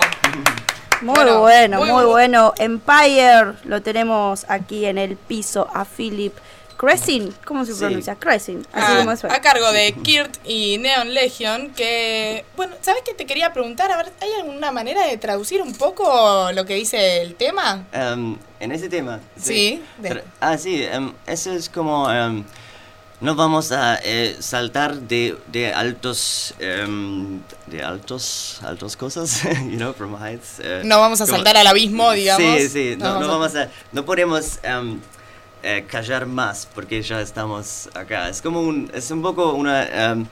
Muy Bueno, bueno, muy muy, bu- bueno. Empire, lo tenemos aquí en el piso a Philip Cressin. ¿Cómo se Sí. pronuncia? Cressin, así A, como suena. a cargo de Kirt y Neon Legion, que, bueno, ¿sabes qué te quería preguntar? A ver, ¿hay alguna manera de traducir un poco lo que dice el tema? Em, en ese tema. Sí, de- Pero- ah, sí, em, eso es como... em, no vamos a eh, saltar de, de altos... em, de altos... altos cosas, you know, from heights. eh, No vamos a como- saltar al abismo, digamos. Sí, sí, no, No no vamos a- vamos a... No podemos... em, eh, callar más porque ya estamos acá. Es como un... Es un poco una... em,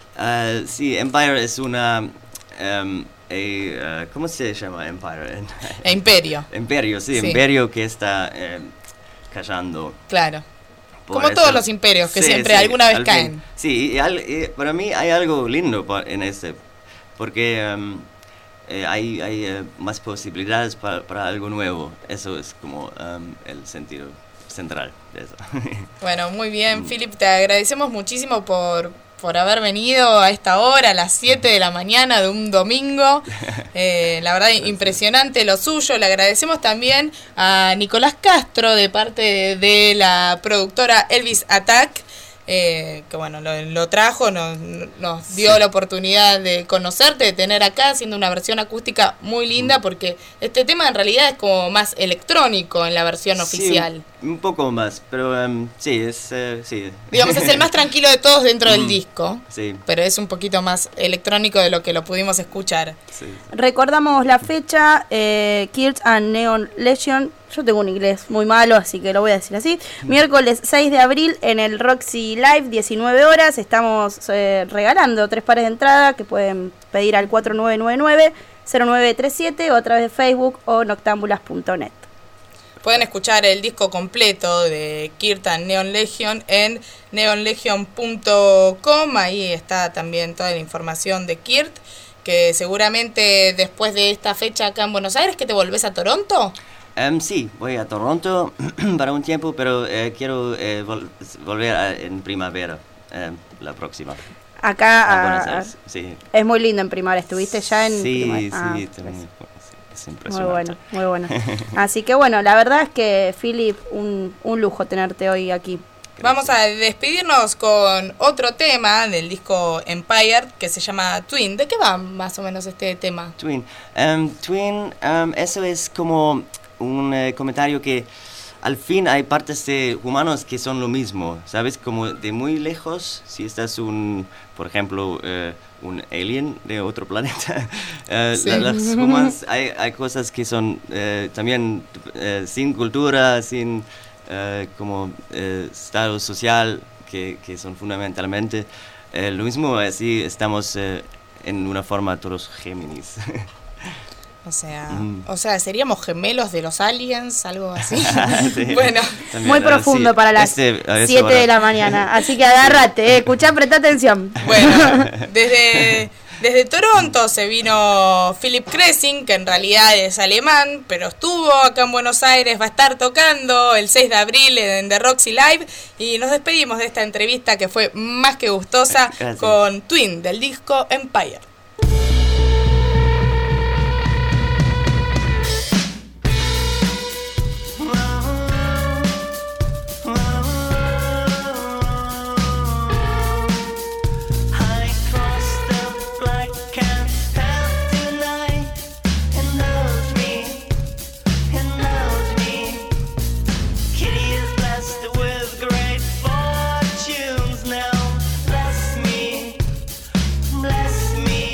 ah, sí, Empire es una... em, eh, ah, ¿cómo se llama Empire? E Imperio. Imperio, sí, Sí. imperio que está eh, callando. Claro. Por Como eso- todos los imperios, que Sí, siempre sí, alguna vez al caen. fin. Sí, y al- y para mí hay algo lindo pa- en este, porque em, eh, hay, hay eh, más posibilidades para, para algo nuevo. Eso es como em, el sentido central de eso. Bueno, muy bien, Philip, te agradecemos muchísimo por, por haber venido a esta hora, a las siete de la mañana de un domingo. Eh, la verdad, impresionante lo suyo. Le agradecemos también a Nicolás Castro, de parte de, de la productora Elvis Attack, eh, que bueno, lo, lo trajo, nos, nos dio Sí. la oportunidad de conocerte, de tener acá, haciendo una versión acústica muy linda, porque este tema en realidad es como más electrónico en la versión Sí, oficial. un poco más, pero em, sí, es... eh, sí. Digamos, es el más tranquilo de todos dentro del Mm. disco, Sí, pero es un poquito más electrónico de lo que lo pudimos escuchar. sí. Recordamos la fecha, eh, Kirt and Neon Legion. Yo tengo un inglés muy malo, así que lo voy a decir así. Miércoles seis de abril en el Roxy Live, diecinueve horas. Estamos eh, regalando tres pares de entrada que pueden pedir al cuatro nueve nueve nueve cero nueve tres siete o a través de Facebook o noctambulas punto net. Pueden escuchar el disco completo de Kirt and Neon Legion en neon legion punto com. Ahí está también toda la información de Kirt, que seguramente después de esta fecha acá en Buenos Aires, ¿que te volvés a Toronto? Em, sí, voy a Toronto para un tiempo, pero eh, quiero eh, vol- volver a- en primavera, em, la próxima. Acá A Buenos ah, Aires, sí. es muy lindo en primavera. ¿Estuviste ya en Sí, primavera? Ah, sí, también, sí, es muy impresionante. bueno, muy bueno. Así que bueno, la verdad es que, Philip, un, un lujo tenerte hoy aquí. Vamos a despedirnos con otro tema del disco Empire que se llama Twin. ¿De qué va más o menos este tema? Twin. Em, Twin, em, eso es como un eh, comentario que al fin hay partes de humanos que son lo mismo, ¿sabes? Como de muy lejos, si estás un, por ejemplo, eh, un alien de otro planeta, eh, Sí. la- las humanas, hay, hay cosas que son eh, también eh, sin cultura, sin eh, como eh, estado social, que, que son fundamentalmente eh, lo mismo, así estamos eh, en una forma todos Géminis. O sea, Mm. o sea, seríamos gemelos de los aliens, algo así. Sí, Bueno, también, Muy ah, profundo sí, para las este- a esa siete hora. de la mañana. Así que agárrate, eh, escuchá, presta atención. bueno, desde, desde Toronto se vino Philip Cressin, que en realidad es alemán, pero estuvo acá en Buenos Aires, va a estar tocando el seis de abril en The Roxy Live, y nos despedimos de esta entrevista que fue más que gustosa. Gracias. Con Twin del disco Empire. I crossed the black cat path tonight. It knows me, it knows me. Kitty is blessed with great fortunes now. Bless me, bless me.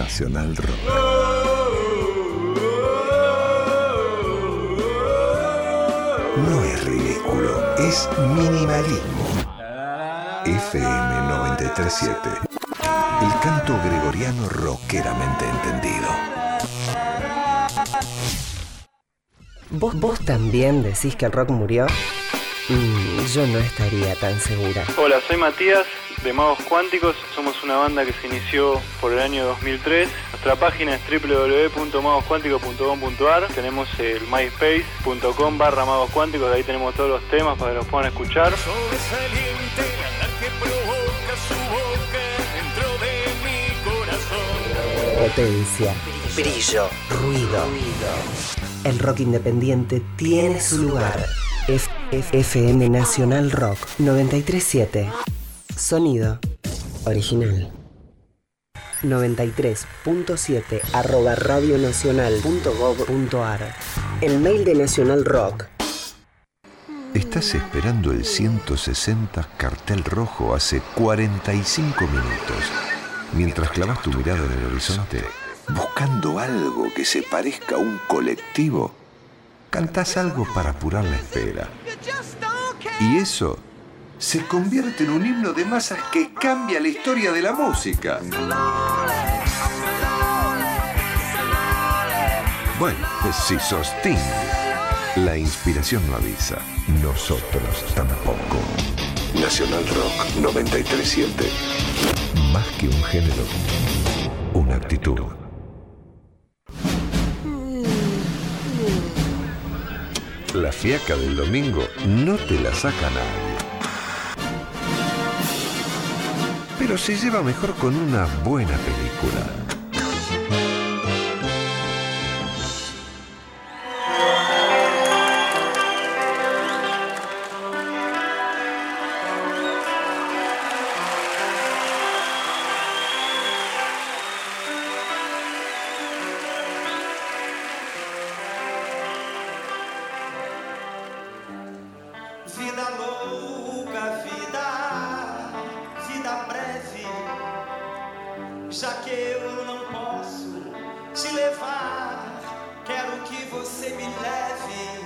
Nacional Rock. No es ridículo, es minimalismo. F M noventa y tres punto siete. El canto gregoriano rockeramente entendido. ¿Vos, vos también decís que el rock murió? Mm, yo no estaría tan segura. Hola, soy Matías de Magos Cuánticos. Somos una banda que se inició por el año dos mil tres. Nuestra página es doble u doble u doble u punto magos cuánticos punto com punto a r. Tenemos el myspace punto com barra magos cuánticos. De ahí tenemos todos los temas para que los puedan escuchar. Sobresaliente, la que provoca su boca dentro de mi corazón. Potencia, brillo, ruido. El rock independiente tiene su lugar. F F F M Nacional Rock noventa y tres punto siete. Sonido original. noventa y tres punto siete arroba radionacional punto gov punto a r. El mail de Nacional Rock. Estás esperando el ciento sesenta cartel rojo hace cuarenta y cinco minutos. Mientras clavas tu mirada en el horizonte, buscando algo que se parezca a un colectivo, cantás algo para apurar la espera. Y eso se convierte en un himno de masas que cambia la historia de la música. Bueno, si sos Sting, la inspiración no avisa. Nosotros tampoco. Nacional Rock noventa y tres punto siete. Más que un género, una actitud. La fiaca del domingo no te la saca nadie. Pero se lleva mejor con una buena película. Vida louca, vida, vida breve, já que eu não posso te levar, quero que você me leve.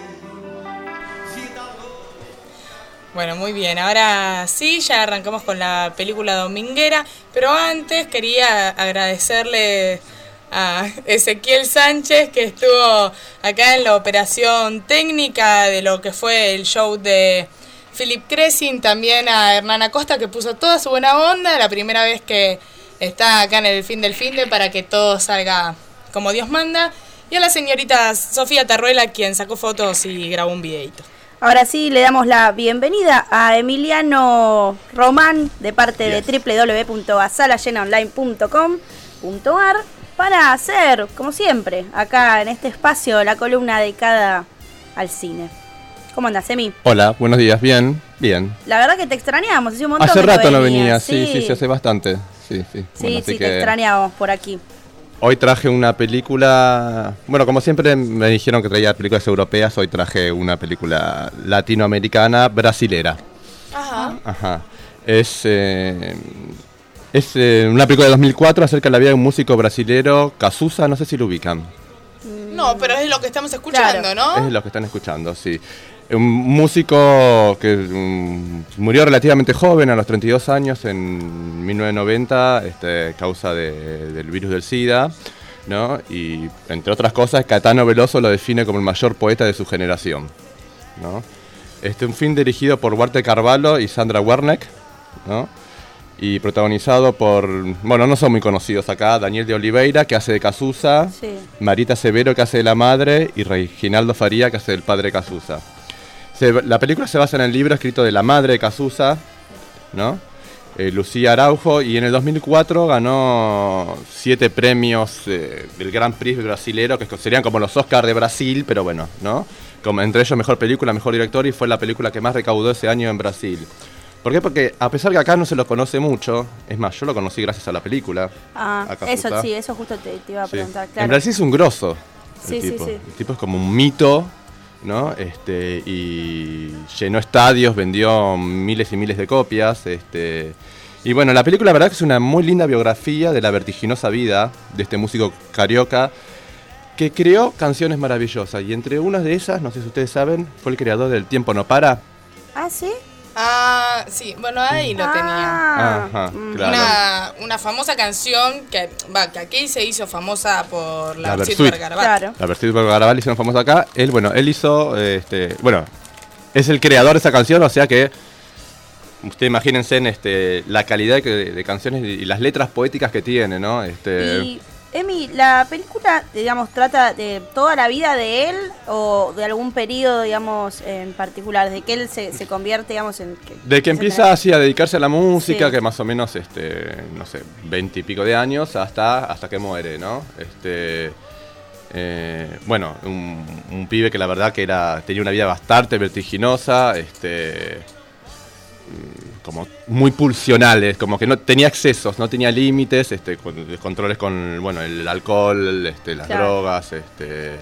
Vida louca. Bueno, muy bien, ahora sí, ya arrancamos con la película dominguera, pero antes quería agradecerle a Ezequiel Sánchez, que estuvo acá en la operación técnica de lo que fue el show de Philip Cressing, también a Hernán Acosta, que puso toda su buena onda, la primera vez que está acá en el fin del fin de para que todo salga como Dios manda, y a la señorita Sofía Tarruela, quien sacó fotos y grabó un videito. Ahora sí, le damos la bienvenida a Emiliano Román de parte de doble u doble u doble u punto a sala llena online punto com punto a r para hacer, como siempre, acá en este espacio, la columna dedicada al cine. ¿Cómo andas, Emi? Hola, buenos días, bien, bien. La verdad que te extrañamos, hace un montón Hace que rato no venías. venía, sí, sí, sí, hace bastante. Sí, sí, Sí, bueno, así sí, que te extrañamos por aquí. hoy traje una película, bueno, como siempre me dijeron que traía películas europeas, hoy traje una película latinoamericana brasilera. Ajá. Ajá. Es, eh, es eh, una película de dos mil cuatro acerca de la vida de un músico brasilero, Cazuza, no sé si lo ubican. No, pero es lo que estamos escuchando, ¿no? Es lo que están escuchando, sí. Un músico que um, murió relativamente joven, a los treinta y dos años, en mil novecientos noventa, este, causa de, del virus del SIDA, ¿no? Y entre otras cosas, Caetano Veloso lo define como el mayor poeta de su generación, ¿no? Este, un film dirigido por Walter Carvalho y Sandra Werneck, ¿no? Y protagonizado por, bueno, no son muy conocidos acá, Daniel de Oliveira, que hace de Cazuza, Sí. Marita Severo, que hace de la madre, y Reginaldo Faría, que hace del padre Cazuza. Se, la película se basa en el libro escrito de la madre de Cazuza, ¿no? Eh, Lucía Araujo, y en el dos mil cuatro ganó siete premios eh, del Grand Prix brasilero, que serían como los Oscars de Brasil, pero bueno, ¿no? Como entre ellos mejor película, mejor director, y fue la película que más recaudó ese año en Brasil. ¿Por qué? Porque a pesar que acá no se lo conoce mucho, es más, yo lo conocí gracias a la película. Ah, a Cazuza. eso sí, eso justo te, te iba a Sí. preguntar, claro. En Brasil es un grosso el Sí, sí, tipo. sí. El tipo es como un mito, ¿no? Este, y llenó estadios, vendió miles y miles de copias, este, Y bueno, la película la verdad que es una muy linda biografía de la vertiginosa vida de este músico carioca que creó canciones maravillosas. Y entre unas de esas, no sé si ustedes saben, fue el creador del Tiempo no para. Ah, ¿sí? Ah, sí, bueno, ahí lo tenía. Ajá, claro. Una, una famosa canción que, va, que aquí se hizo famosa por la, La Versuit Versuit. Vergarabat. Claro. La Versuit Vergarabat hicieron famosa acá. Él, bueno, él hizo, este, bueno, es el creador de esa canción, o sea que ustedes imagínense en este, la calidad de, de canciones y las letras poéticas que tiene, ¿no? Este, Y, Emi, ¿la película, digamos, trata de toda la vida de él o de algún periodo, digamos, en particular? ¿De que él se, se convierte, digamos, en... Que, de que empieza así a dedicarse a la música, Sí. que más o menos, este, no sé, veinte y pico de años, hasta, hasta que muere, ¿no? Este, eh, bueno, un, un pibe que la verdad que era tenía una vida bastante vertiginosa, este, como muy pulsionales, como que no tenía excesos, no tenía límites, este, con controles con, bueno, el alcohol, este, las Claro. drogas, este,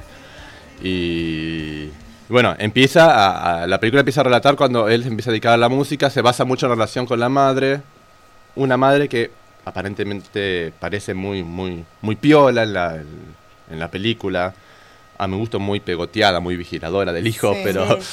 y bueno, empieza a, a- la película empieza a relatar cuando él se empieza a dedicar a la música, se basa mucho en la relación con la madre, una madre que aparentemente parece muy, muy, muy piola en la, en la película. A mi gusto muy pegoteada, muy vigiladora del hijo, Sí. pero Sí.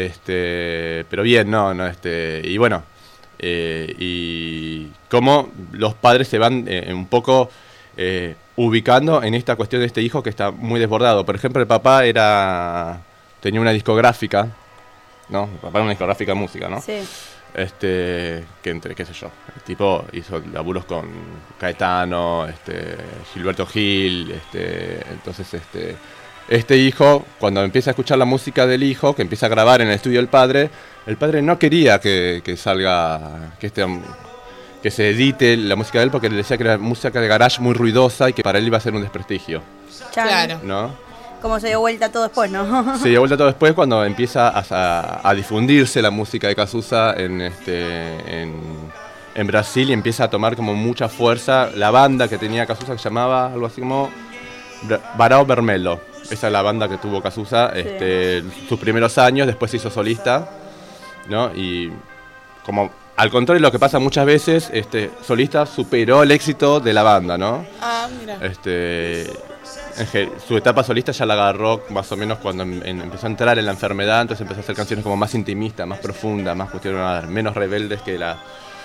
este, pero bien, no, no, este, y bueno, eh, y cómo los padres se van eh, un poco eh, ubicando en esta cuestión de este hijo que está muy desbordado. Por ejemplo, el papá era tenía una discográfica, ¿no? El papá era una discográfica de música, ¿no? Sí. Este, que entre, qué sé yo, el tipo hizo laburos con Caetano, este, Gilberto Gil, este, entonces este, este hijo, cuando empieza a escuchar la música del hijo, que empieza a grabar en el estudio del padre, el padre no quería que, que salga, que este, que se edite la música de él porque le decía que era música de garage muy ruidosa y que para él iba a ser un desprestigio, Claro. ¿no? Como se dio vuelta todo después, ¿no? Se dio vuelta todo después cuando empieza a, a- a difundirse la música de Cazuza en, este, en, en Brasil y empieza a tomar como mucha fuerza la banda que tenía Cazuza que se llamaba algo así como Bra- Barão Vermelho. Esa es la banda que tuvo Cazuza este, sus primeros años, después se hizo solista, ¿no? Y como al contrario de lo que pasa muchas veces, este solista superó el éxito de la banda, ¿no? Ah, mira. Este, en ge- su etapa solista ya la agarró más o menos cuando em- en- empezó a entrar en la enfermedad, entonces empezó a hacer canciones como más intimistas, más profundas, más cuestionadas, menos rebeldes que la...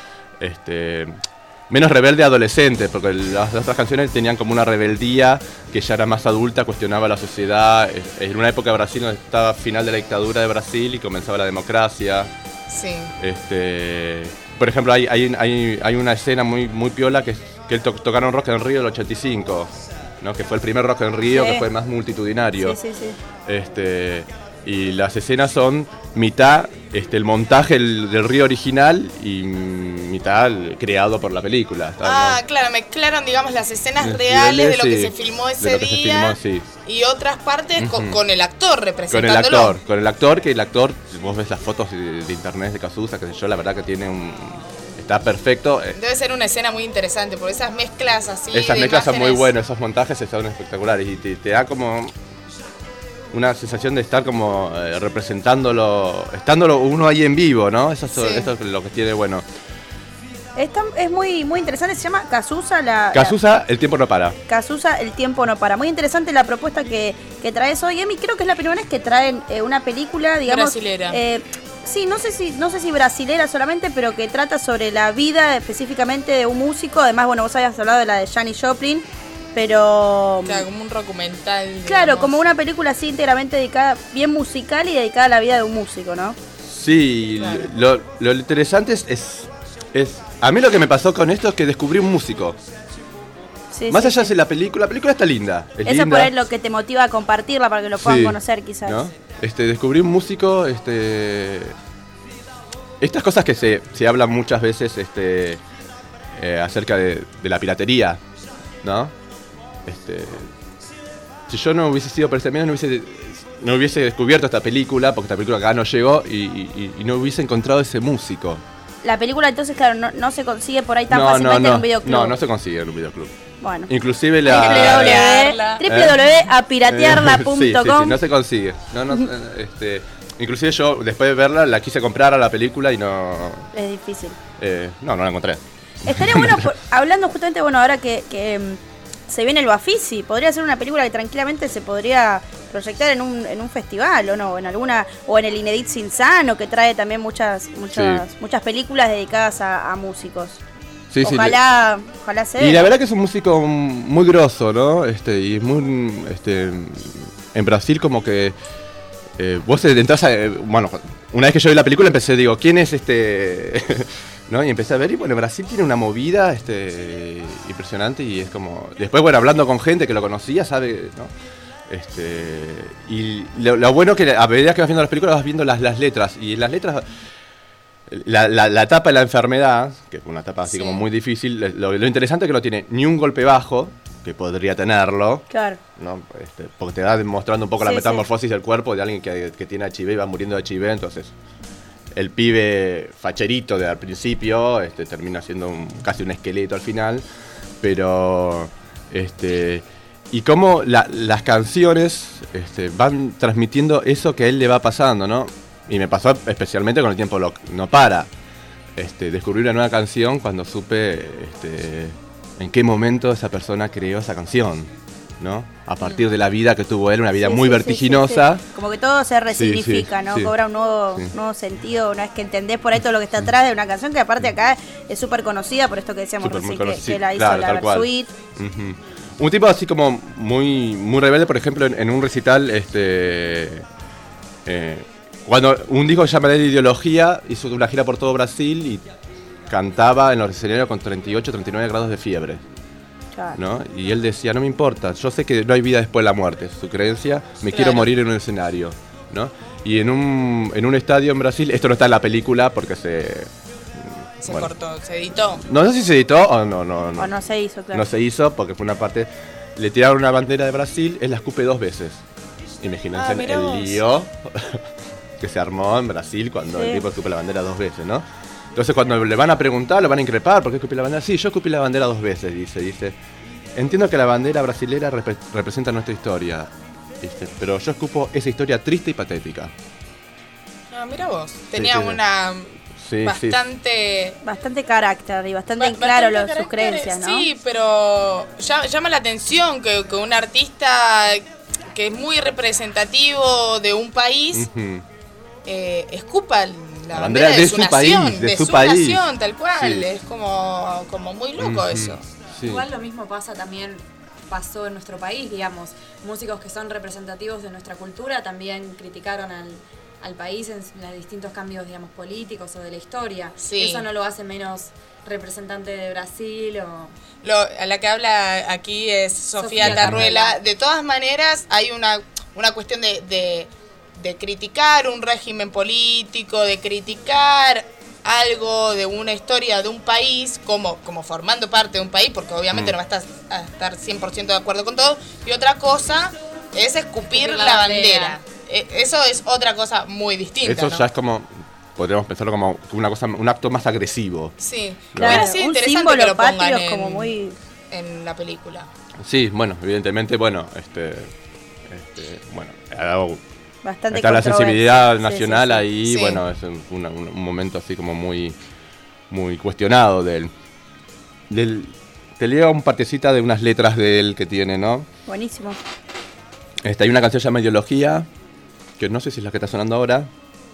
Este, menos rebelde adolescente, porque las, las otras canciones tenían como una rebeldía que ya era más adulta, cuestionaba la sociedad. eh, En una época de Brasil donde estaba final de la dictadura de Brasil y comenzaba la democracia. Sí. Este, por ejemplo, hay, hay, hay, hay una escena muy, muy piola que, es- que él to- tocaron Rock en Río del ochenta y cinco, ¿no? Que fue el primer Rock en Río, Sí. que fue más multitudinario. Sí, sí, sí. Este, y las escenas son mitad este, el montaje el- del Río original y mitad el creado por la película. Está, Ah, claro, mezclaron, digamos, las escenas ¿no? reales de lo que Sí, se filmó de ese lo que se día filmó, sí. y otras partes con, Ujú. con el actor Con el representándolo. actor, con el actor, que el actor, vos ves las fotos de, de internet de Cazuza, que sé yo, la verdad que tiene un... Está perfecto. eh, Debe ser una escena muy interesante, porque esas mezclas así. Esas de mezclas son muy imágenes- buenas, esos montajes son espectaculares y te, te da como una sensación de estar como eh, representándolo, estándolo uno ahí en vivo, ¿no? Eso, es- Sí. eso es lo que tiene bueno. Está- es muy, muy interesante, se llama Cazuza la... Cazuza, el tiempo no para. la- Cazuza, el tiempo no para. Muy interesante la propuesta que, que traes hoy, Emi. Creo que es la primera vez que traen eh, una película, digamos... Brasilera. eh, sí, no sé si no sé si brasilera solamente, pero que trata sobre la vida específicamente de un músico. Además, bueno, vos habías hablado de la de Janis Joplin, pero... Claro, como un documental. Claro, digamos. como una película así íntegramente dedicada, bien musical y dedicada a la vida de un músico, ¿no? Sí, Claro. lo, lo interesante es, es, es- A mí lo que me pasó con esto es que descubrí un músico. Sí, Más sí, allá sí. de la película, la película está linda. Es Eso linda. por ahí lo que te motiva a compartirla para que lo puedan Sí, conocer quizás. ¿no? Este, descubrí un músico, este, estas cosas que se, se hablan muchas veces este, eh, acerca de, de la piratería, ¿no? Este, si yo no hubiese sido por ese medio, no hubiese, no hubiese descubierto esta película, porque esta película acá no llegó y, y- y no hubiese encontrado ese músico. La película entonces, claro, no, no se consigue por ahí tan No, no, fácilmente en no, un videoclub. no, no se consigue en un videoclub. Bueno. Inclusive la... w w w punto a piratearla punto com Sí, sí, sí, no se consigue. No, no, eh, este, inclusive yo, después de verla, la quise comprar a la película y no... Es difícil. eh, no, no la encontré. Estaría bueno, por- hablando justamente, bueno, ahora que, que mm, se viene el Bafisi, podría ser una película que tranquilamente se podría proyectar en un, en un festival, ¿o no? En alguna, o en el Inedit Sinsano, que trae también muchas, muchas, Sí. muchas películas dedicadas a, a músicos. Sí, sí, ojalá, ojalá se Y dé. la verdad que es un músico muy grosso, ¿no? Este, y es muy, este, en Brasil como que eh, vos entras a, eh, bueno, una vez que yo vi la película empecé, digo, ¿quién es este? ¿No? Y empecé a ver y bueno, Brasil tiene una movida, este, impresionante y es como, después bueno, hablando con gente que lo conocía, sabe, ¿no? Este, y lo, lo bueno que a medida que vas viendo las películas vas viendo las, las letras y en las letras La, la, la etapa de la enfermedad, que es una etapa así Sí. como muy difícil, lo, lo interesante es que no tiene ni un golpe bajo, que podría tenerlo, Claro. ¿no? Este, porque te va demostrando un poco la Sí, metamorfosis del cuerpo de alguien que, que tiene H I V y va muriendo de H I V, entonces el pibe facherito de al principio este, termina siendo un- casi un esqueleto al final, pero este y cómo la- las canciones este, van transmitiendo eso que a él le va pasando, ¿no? Y me pasó especialmente con El tiempo lo- no para. Este, descubrí una nueva canción cuando supe este, en qué momento esa persona creó esa canción, ¿no? A partir de la vida que tuvo él, una vida Sí, muy sí, sí, vertiginosa. sí, sí. Como que todo se resignifica, Sí, sí, ¿no? sí. Cobra un nuevo, Sí. nuevo sentido una vez que entendés por ahí todo lo que está atrás de una canción que aparte acá es súper conocida, por esto que decíamos Súper muy recién, que, conocida, que la hizo claro, la tal cual. Versuit. Ujú. Un tipo así como muy, muy rebelde, por ejemplo, en, en un recital, este, eh, cuando un disco que se llama La Ideología, hizo una gira por todo Brasil y cantaba en los escenarios con treinta y ocho, treinta y nueve grados de fiebre, Claro. ¿no? Y él decía, no me importa, yo sé que no hay vida después de la muerte, es su creencia, me Claro. quiero morir en un escenario, ¿no? Y en un, en un estadio en Brasil, esto no está en la película porque se... Se bueno, cortó, se editó. no sé si se editó o no, no, no. O no se hizo, claro. No se hizo porque fue una parte. Le tiraron una bandera de Brasil, él la escupe dos veces. Imagínense Ah, el mirá vos. lío que se armó en Brasil cuando Sí. el tipo escupe la bandera dos veces, ¿no? Entonces cuando le van a preguntar, lo van a increpar, ¿por qué escupí la bandera? Sí, yo escupí la bandera dos veces, dice, dice. Entiendo que la bandera brasilera repre- representa nuestra historia, dice, pero yo escupo esa historia triste y patética. Ah, mira vos. Tenía tiene. una Sí, bastante... Bastante carácter y bastante en Ba- claro bastante los- sus caracteres, creencias, ¿no? Sí, pero ya- llama la atención que, que un artista que es muy representativo de un país Ujú. eh, escupa la, La bandera de, su, país, nación, de de su su país. nación, tal cual. Sí. Es como, como muy loco Ujú. eso. Sí. Igual lo mismo pasa también, pasó en nuestro país, digamos. Músicos que son representativos de nuestra cultura también criticaron al, al país en los distintos cambios, digamos, políticos o de la historia. Sí. Eso no lo hace menos representante de Brasil o... Lo, a la que habla aquí es Sofía, Sofía Tarruela. Tarruela. De todas maneras, hay una, una cuestión de, de, de criticar un régimen político, de criticar algo de una historia de un país como, como formando parte de un país, porque obviamente Mm. no va a estar, a estar cien por ciento de acuerdo con todo. Y otra cosa es escupir, Escupir la, la bandera. bandera. Eh, Eso es otra cosa muy distinta, Eso ¿no? ya es como, podríamos pensarlo como una cosa, un acto más agresivo. Sí, Claro. hubiera sido Un interesante símbolo que lo pongan patrio en, como muy... en la película. Sí, bueno, evidentemente, bueno, este, este bueno, algo- Bastante está la controversia. sensibilidad Sí, nacional sí, sí. ahí, Sí. bueno, es un, una- un- un momento así como muy, muy cuestionado de él. Del, te leo un partecita de unas letras de él que tiene, ¿no? Buenísimo. Este, hay una canción llamada Ideología, que no sé si es la que está sonando ahora,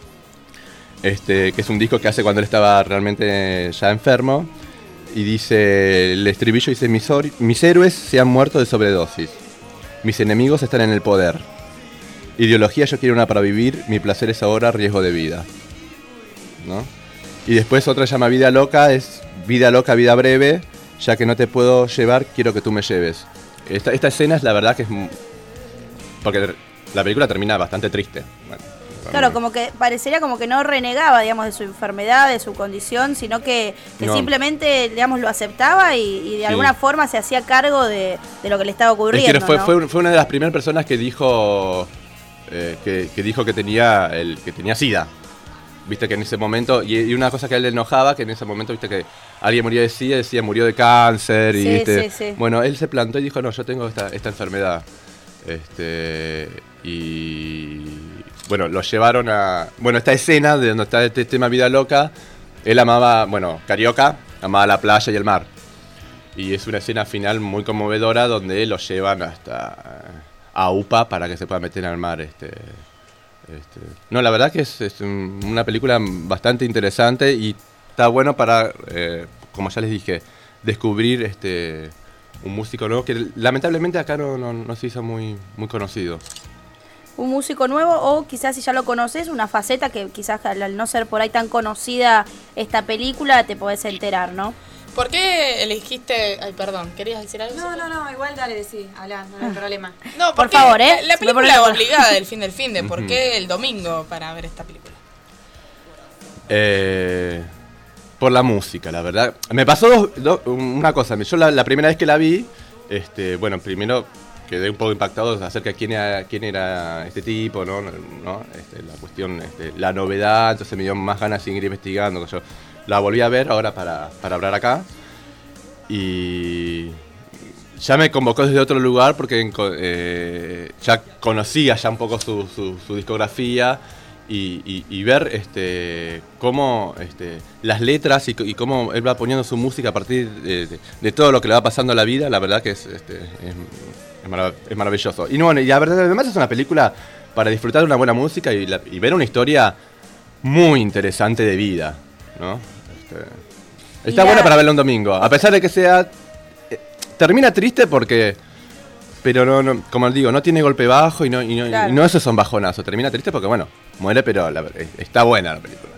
este, que es un disco que hace cuando él estaba realmente ya enfermo, y dice, el estribillo dice, mis, or- mis héroes se han muerto de sobredosis, mis enemigos están en el poder, ideología yo quiero una para vivir, mi placer es ahora riesgo de vida, ¿no? Y después otra llama Vida Loca, es vida loca, vida breve, ya que no te puedo llevar, quiero que tú me lleves. Esta, esta escena es la verdad que es... mu- porque la película termina bastante triste. Bueno, Claro, como que parecería como que no renegaba, digamos, de su enfermedad, de su condición, sino que, que No. simplemente, digamos, lo aceptaba y, y de Sí. alguna forma se hacía cargo de, de lo que le estaba es ocurriendo, que fue, ¿no? fue, fue una de las primeras personas que dijo eh, que, que dijo que tenía el que tenía SIDA. Viste que en ese momento, y, y una cosa que a él le enojaba, que en ese momento, viste que alguien moría de SIDA, decía murió de cáncer, y Sí, viste. sí, sí. Bueno, él se plantó y dijo, no, yo tengo esta, esta enfermedad. Este, y bueno, lo llevaron a. Bueno, esta escena de donde está este tema Vida Loca, él amaba, bueno, Carioca, llamada La playa y el mar. Y es una escena final muy conmovedora donde lo llevan hasta a UPA para que se pueda meter al mar. Este, este. No, la verdad que es, es un- una película bastante interesante y está bueno para, eh, como ya les dije, descubrir este un músico nuevo que lamentablemente acá no, no, no se hizo muy, muy conocido. Un músico nuevo o quizás si ya lo conoces, una faceta que quizás al al no ser por ahí tan conocida esta película te podés enterar, ¿no? ¿Por qué elegiste...? Ay, perdón, ¿querías decir algo? No, no, no, igual dale, sí, habla, no hay problema. No, Por porque favor, ¿eh? La, la Se me pone película la- obligada del fin del fin de. ¿Por Ujú. qué el domingo para ver esta película? Eh, por la música, la verdad. Me pasó dos- dos- una cosa. Yo la, la primera vez que la vi, este, bueno, primero quedé un poco impactado acerca de quién era, quién era este tipo, ¿no? ¿No? Este, la cuestión, este, la novedad, entonces me dio más ganas de seguir investigando. Que yo la volví a ver ahora para, para hablar acá. Y ya me convocó desde otro lugar porque enco- eh, ya conocía ya un poco su, su- su discografía y, y- y ver este cómo este, las letras y, c- y cómo él va poniendo su música a partir de, de- de todo lo que le va pasando a la vida, la verdad que es, este, es, es marav- es maravilloso. Y, no, bueno, y la verdad además es una película para disfrutar de una buena música y, la- y ver una historia muy interesante de vida, ¿no? Este, está Y la- buena para verla un domingo, a pesar de que sea... eh, termina triste porque... Pero no, no, como digo, no tiene golpe bajo y no, y no, Claro. y no esos son bajonazos. Termina triste porque, bueno, muere, pero la- eh, está buena la película.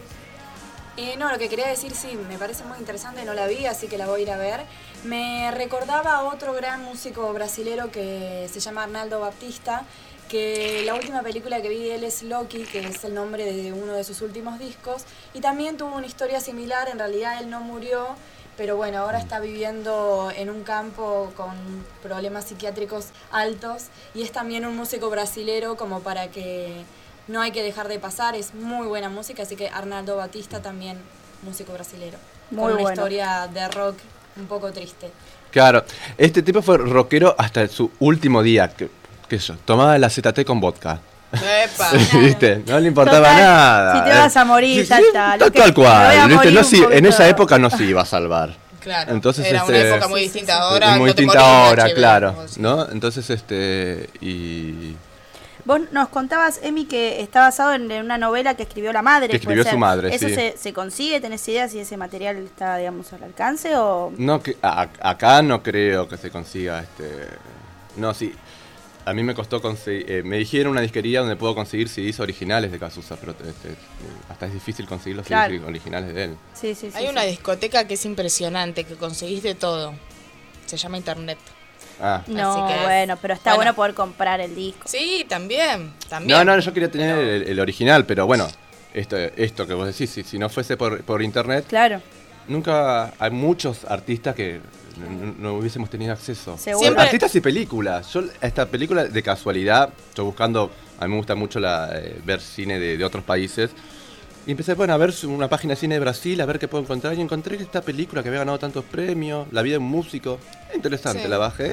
Eh, no, lo que quería decir, sí, me parece muy interesante, no la vi, así que la voy a ir a ver. Me recordaba a otro gran músico brasilero que se llama Arnaldo Baptista, que la última película que vi de él es Loki, que es el nombre de uno de sus últimos discos, y también tuvo una historia similar, en realidad él no murió, pero bueno, ahora está viviendo en un campo con problemas psiquiátricos altos, y es también un músico brasilero como para que no hay que dejar de pasar, es muy buena música, así que Arnaldo Batista también músico brasilero. Muy con una bueno. historia de rock un poco triste. Claro, este tipo fue rockero hasta su último día. Que, que yo, tomaba la Z T con vodka. Epa. ¿Viste? No le importaba Total, nada. si te vas a morir, ya está. Lo Tal, que- tal me voy cual. a ¿viste? morir No un se- en poquito. esa época no se iba a salvar. Claro, Entonces, era una este, época muy distinta. Ahora muy no te distinta morís de ahora, H I V, claro. como decís. ¿No? Entonces, este. Y. Vos nos contabas, Emi, que está basado en en una novela que escribió la madre. Que ¿puede escribió ser? su madre, ¿Eso sí. se, se consigue? ¿Tenés idea si ese material está, digamos, al alcance o...? No, que a- a- acá no creo que se consiga este. No, sí. A mí me costó conseguir. eh, me dijeron una disquería donde puedo conseguir C Ds originales de Cazuza, pero este, hasta es difícil conseguir los Claro. C Ds originales de él. Sí, sí, sí. Hay sí. una discoteca que es impresionante, que conseguís de todo. Se llama Internet. Ah. No, Así que- bueno, pero está Bueno. bueno poder comprar el disco. Sí, también, también. No, no, yo quería tener el, el original, pero bueno, esto, esto que vos decís, si, si no fuese por, por internet, Claro. nunca hay muchos artistas que no, no hubiésemos tenido acceso. Seguro. Siempre- Artistas y películas. Yo esta película de casualidad, yo buscando, a mí me gusta mucho la, eh, ver cine de, de otros países. Y empecé bueno, a ver su- una página de cine de Brasil, a ver qué puedo encontrar. Y encontré esta película que había ganado tantos premios, La vida de un músico. Interesante, Sí. la bajé.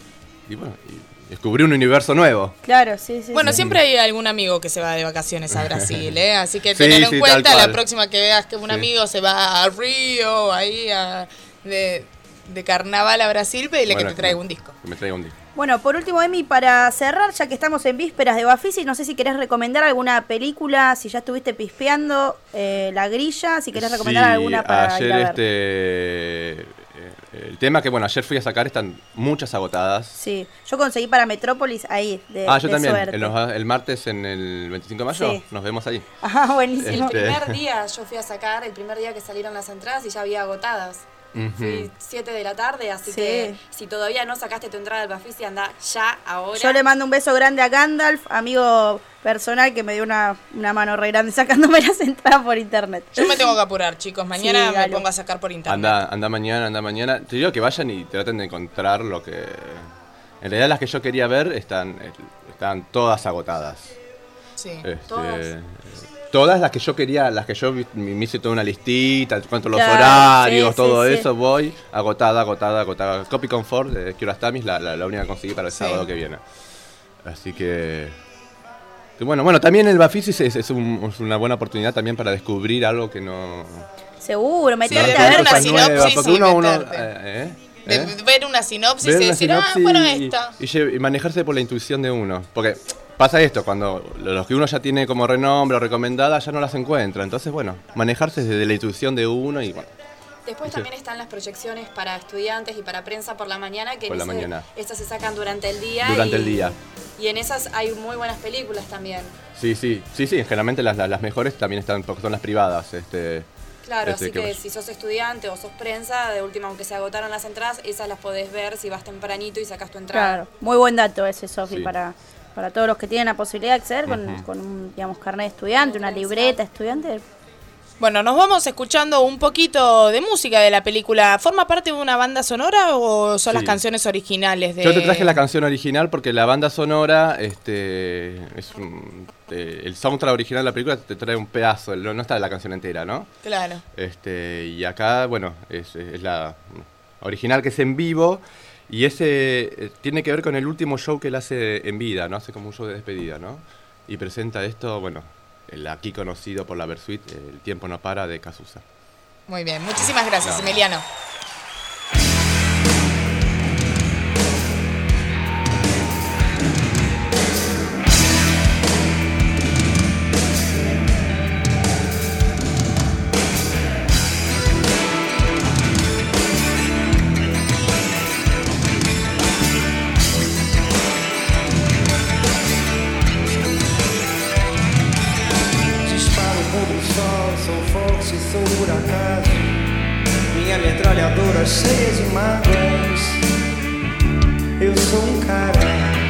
Y bueno, y descubrí un universo nuevo. Claro, sí, sí. Bueno, sí. siempre hay algún amigo que se va de vacaciones a Brasil, ¿eh? Así que Sí, tener sí, en tal cuenta la cual. próxima que veas que un Sí. amigo se va a Río, ahí a, de, de carnaval a Brasil, pedile Bueno, que te traiga un disco. Que me traiga un disco. Bueno, por último, Emi, para cerrar, ya que estamos en vísperas de Bafisi, no sé si querés recomendar alguna película, si ya estuviste pispeando eh, La Grilla, si querés recomendar Sí, alguna para ayer ir a ver. este eh, el tema que bueno ayer fui a sacar están muchas agotadas. Sí, yo conseguí para Metrópolis ahí, de, ah, yo de también. suerte. En los- el martes en el veinticinco de mayo Sí. nos vemos ahí. Ah, buenísimo. Este- El primer día yo fui a sacar, el primer día que salieron las entradas y ya había agotadas. Ujú. Fui siete de la tarde, así Sí. que si todavía no sacaste tu entrada al Bafisi, anda ya, ahora. Yo le mando un beso grande a Gandalf, amigo personal que me dio una, una mano re grande sacándome las entradas por internet. Yo me tengo que apurar, chicos. Mañana Sí, me dale. pongo a sacar por internet. Anda, anda mañana, anda mañana. Te digo que vayan y traten de encontrar lo que. En realidad las que yo quería ver están, eh, están todas agotadas. Sí, Este, todas. Todas las que yo quería, las que yo vi- me hice toda una listita, cuánto los Claro, horarios, sí, todo sí, eso, sí. voy agotada, agotada, agotada. Copy Comfort de Kiarostami, la, la, la única que conseguí para el Sí. sábado que viene. Así que, que bueno, bueno, también el Bafisi es, es, un- es una buena oportunidad también para descubrir algo que no, Seguro, Sí, meterte de a ver ver una cosas sinopsis nuevas. porque y uno, uno, meterte. eh, De ¿eh? ver una sinopsis Ver y una decir, ah, sinopsis bueno, y- esta. Y, lle- y manejarse por la intuición de uno. Porque pasa esto, cuando los que uno ya tiene como renombre o recomendada ya no las encuentra. Entonces, bueno, manejarse desde la intuición de uno y bueno. Después Sí. también están las proyecciones para estudiantes y para prensa por la mañana, que Por en la ese- mañana. estas se sacan durante el día. Durante y, el día. Y en esas hay muy buenas películas también. Sí, sí, sí, sí, generalmente las, las, las mejores también están, porque son las privadas. Este, Claro, este, así que, si sos estudiante o sos prensa, de última, aunque se agotaron las entradas, esas las podés ver si vas tempranito y sacas tu entrada. Claro, muy buen dato ese, Sofi, Sí. para, para todos los que tienen la posibilidad de acceder con, Ujú. con un, digamos, carnet de estudiante, una libreta estudiante. Bueno, nos vamos escuchando un poquito de música de la película. ¿Forma parte de una banda sonora o son Sí. las canciones originales de...? Yo te traje la canción original porque la banda sonora, este, es un- te- el soundtrack original de la película te trae un pedazo, no, no está la canción entera, ¿no? Claro. Este, y acá, bueno, es, es la original que es en vivo y ese eh, tiene que ver con el último show que él hace en vida, ¿no? Hace como un show de despedida, ¿no? Y presenta esto, bueno, el aquí conocido por la Versuit, El tiempo no para, de Cazuza. Muy bien, muchísimas gracias, No. Emiliano. Disparo contra o sol, sou forte, sou por acaso. Minha metralhadora cheia de mágoas. Eu sou um cara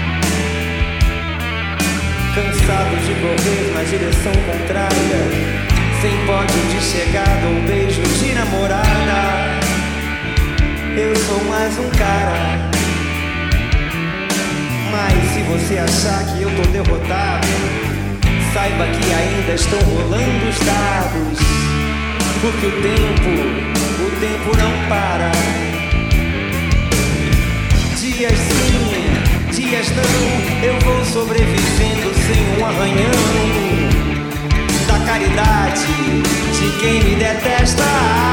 cansado de correr na direção contrária, sem pódio de chegada ou beijo de namorada. Eu sou mais um cara. Mas se você achar que eu tô derrotado, saiba que ainda estão rolando os dados. Porque o tempo, o tempo não para. Dias sim, dias não, eu vou sobrevivendo sem um arranhão da caridade de quem me detesta.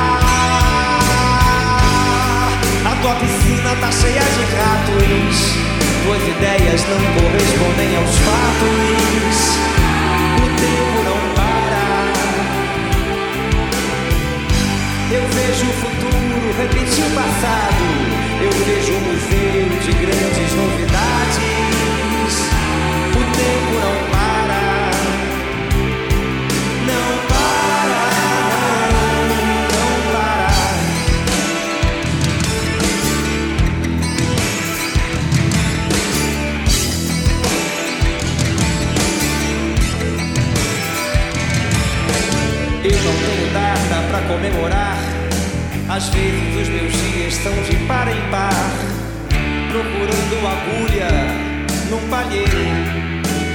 A tua piscina tá cheia de ratos, tuas ideias não correspondem aos fatos. O tempo não para. Eu vejo o futuro repetir o passado. Eu vejo um museu de grandes novidades. O tempo não para. Não para. Não para. Eu não tenho data pra comemorar. Às vezes os meus dias são de par em par, procurando agulha num palheiro.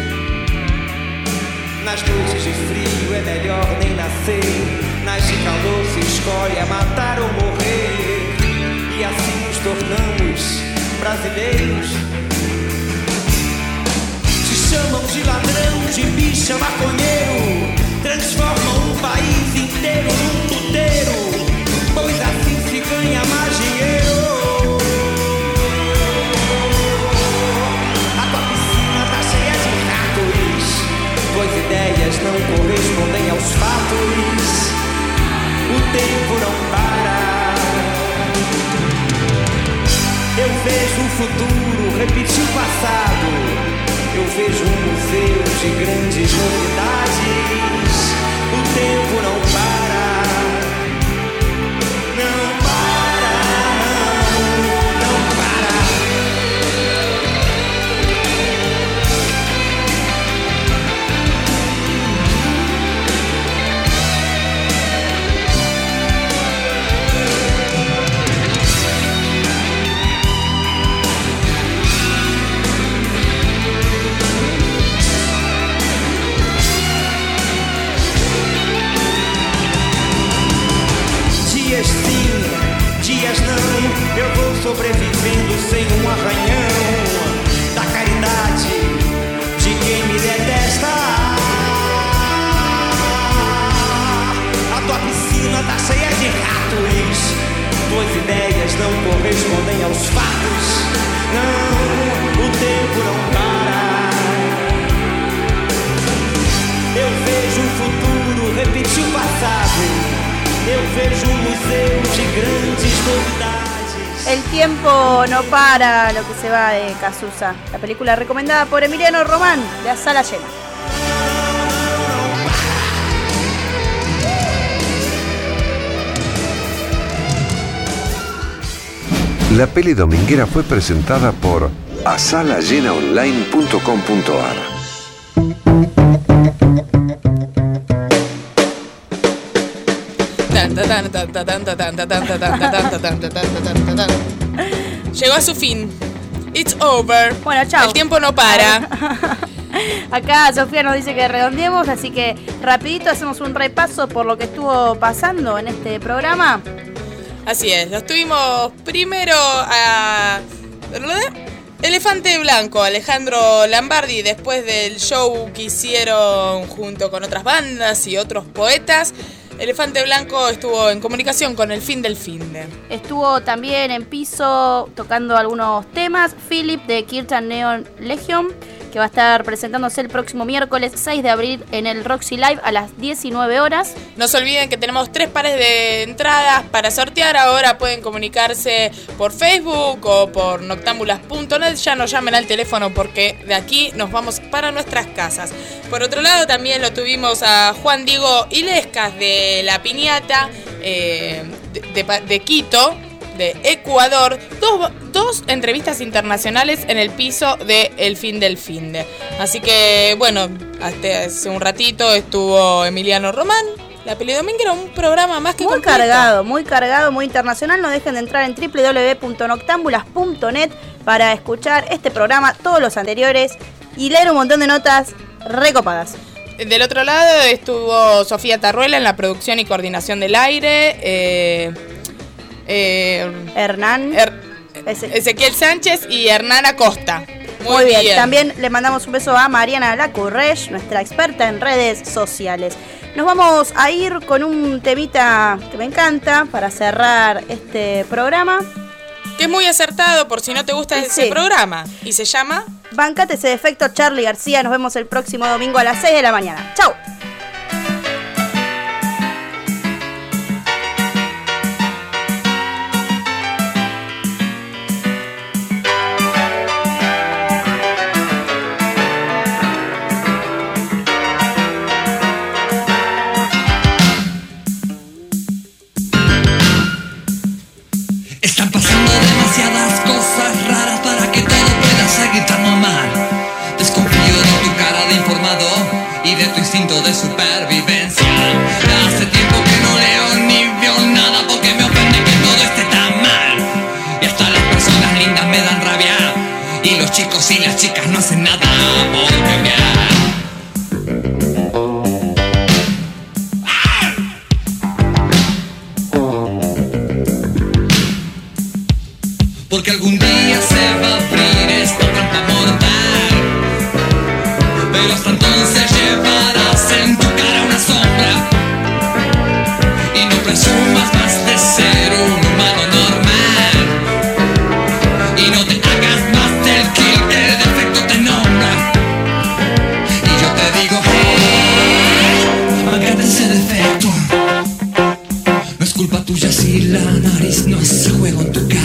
Nas noites de frio é melhor nem nascer. Nas de calor se escolhe a matar ou morrer. E assim nos tornamos brasileiros. Te chamam de ladrão, de bicha, maconheiro. Transformam um país inteiro num puteiro, pois assim se ganha mais dinheiro. A tua piscina tá cheia de ratos, tuas ideias não correspondem aos fatos. O tempo não para. Eu vejo o futuro repetir o passado. Eu vejo um museu de grandes novidades. O tempo não para. Não para, não, não para. Dias sim, dias não, eu vou sobrevivendo sem um arranhão da caridade de quem me detesta. A tua piscina tá cheia Tuas ideias não correspondem aos fatos. Não, o tempo não para. Eu vejo o futuro repetir o passado. Eu vejo um museu de grandes novidades. El tiempo no para, lo que se va de Cazuza. La película recomendada por Emiliano Román, de A Sala Llena. La peli dominguera fue presentada por a sala llena online punto com punto ar. Llegó a su fin. It's over. Bueno, chao. El tiempo no para. Acá Sofía nos dice que redondeemos, así que rapidito hacemos un repaso por lo que estuvo pasando en este programa. Así es, los tuvimos primero a Elefante Blanco, Alejandro Lambardi, después del show que hicieron junto con otras bandas y otros poetas. Elefante Blanco estuvo en comunicación con El Fin del Finde. Estuvo también en piso tocando algunos temas Philip de Kirtan Neon Legion, que va a estar presentándose el próximo miércoles seis de abril en el Roxy Live a las diecinueve horas. No se olviden que tenemos tres pares de entradas para sortear. Ahora pueden comunicarse por Facebook o por noctambulas punto net. Ya nos llamen al teléfono porque de aquí nos vamos para nuestras casas. Por otro lado también lo tuvimos a Juan Diego Ilescas de La Piñata eh, de, de, de Quito, de Ecuador. Dos, dos entrevistas internacionales en el piso de El Fin del Finde. Así que, bueno, hasta hace un ratito estuvo Emiliano Román. La Peli Dominguera, un programa más que muy completo. cargado, muy cargado, muy internacional. No dejen de entrar en doble u doble u doble u punto noctambulas punto net para escuchar este programa, todos los anteriores y leer un montón de notas recopadas. Del otro lado estuvo Sofía Tarruela en la producción y coordinación del aire. Eh, eh, Hernán. Er, Ezequiel Sánchez y Hernán Acosta. Muy, Muy bien. bien. También le mandamos un beso a Mariana Lacurresh, nuestra experta en redes sociales. Nos vamos a ir con un temita que me encanta para cerrar este programa. Que es muy acertado por si no te gusta Sí. ese programa. Y se llama Bancate ese defecto, Charly García. Nos vemos el próximo domingo a las seis de la mañana. ¡Chau! Están pasando demasiadas cosas raras para que todo pueda seguir tan normal. Desconfío de tu cara de informado y de tu instinto de supervivencia. Hace tiempo que no leo ni veo nada porque me ofende que todo esté tan mal. Y hasta las personas lindas me dan rabia y los chicos y las chicas no hacen nada por cambiar. Porque algún día se va a abrir esta trampa mortal. Pero hasta entonces llevarás en tu cara una sombra. Y no presumas más de ser un humano normal. Y no te hagas más del kill que el defecto te nombra. Y yo te digo, hey, bancate ese defecto. No es culpa tuya si la nariz no hace juego en tu cara.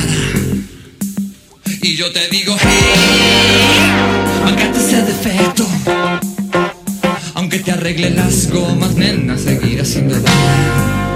Y yo te digo, hey, bancate ese defecto. Aunque te arregle las gomas, nena, seguirás siendo daño.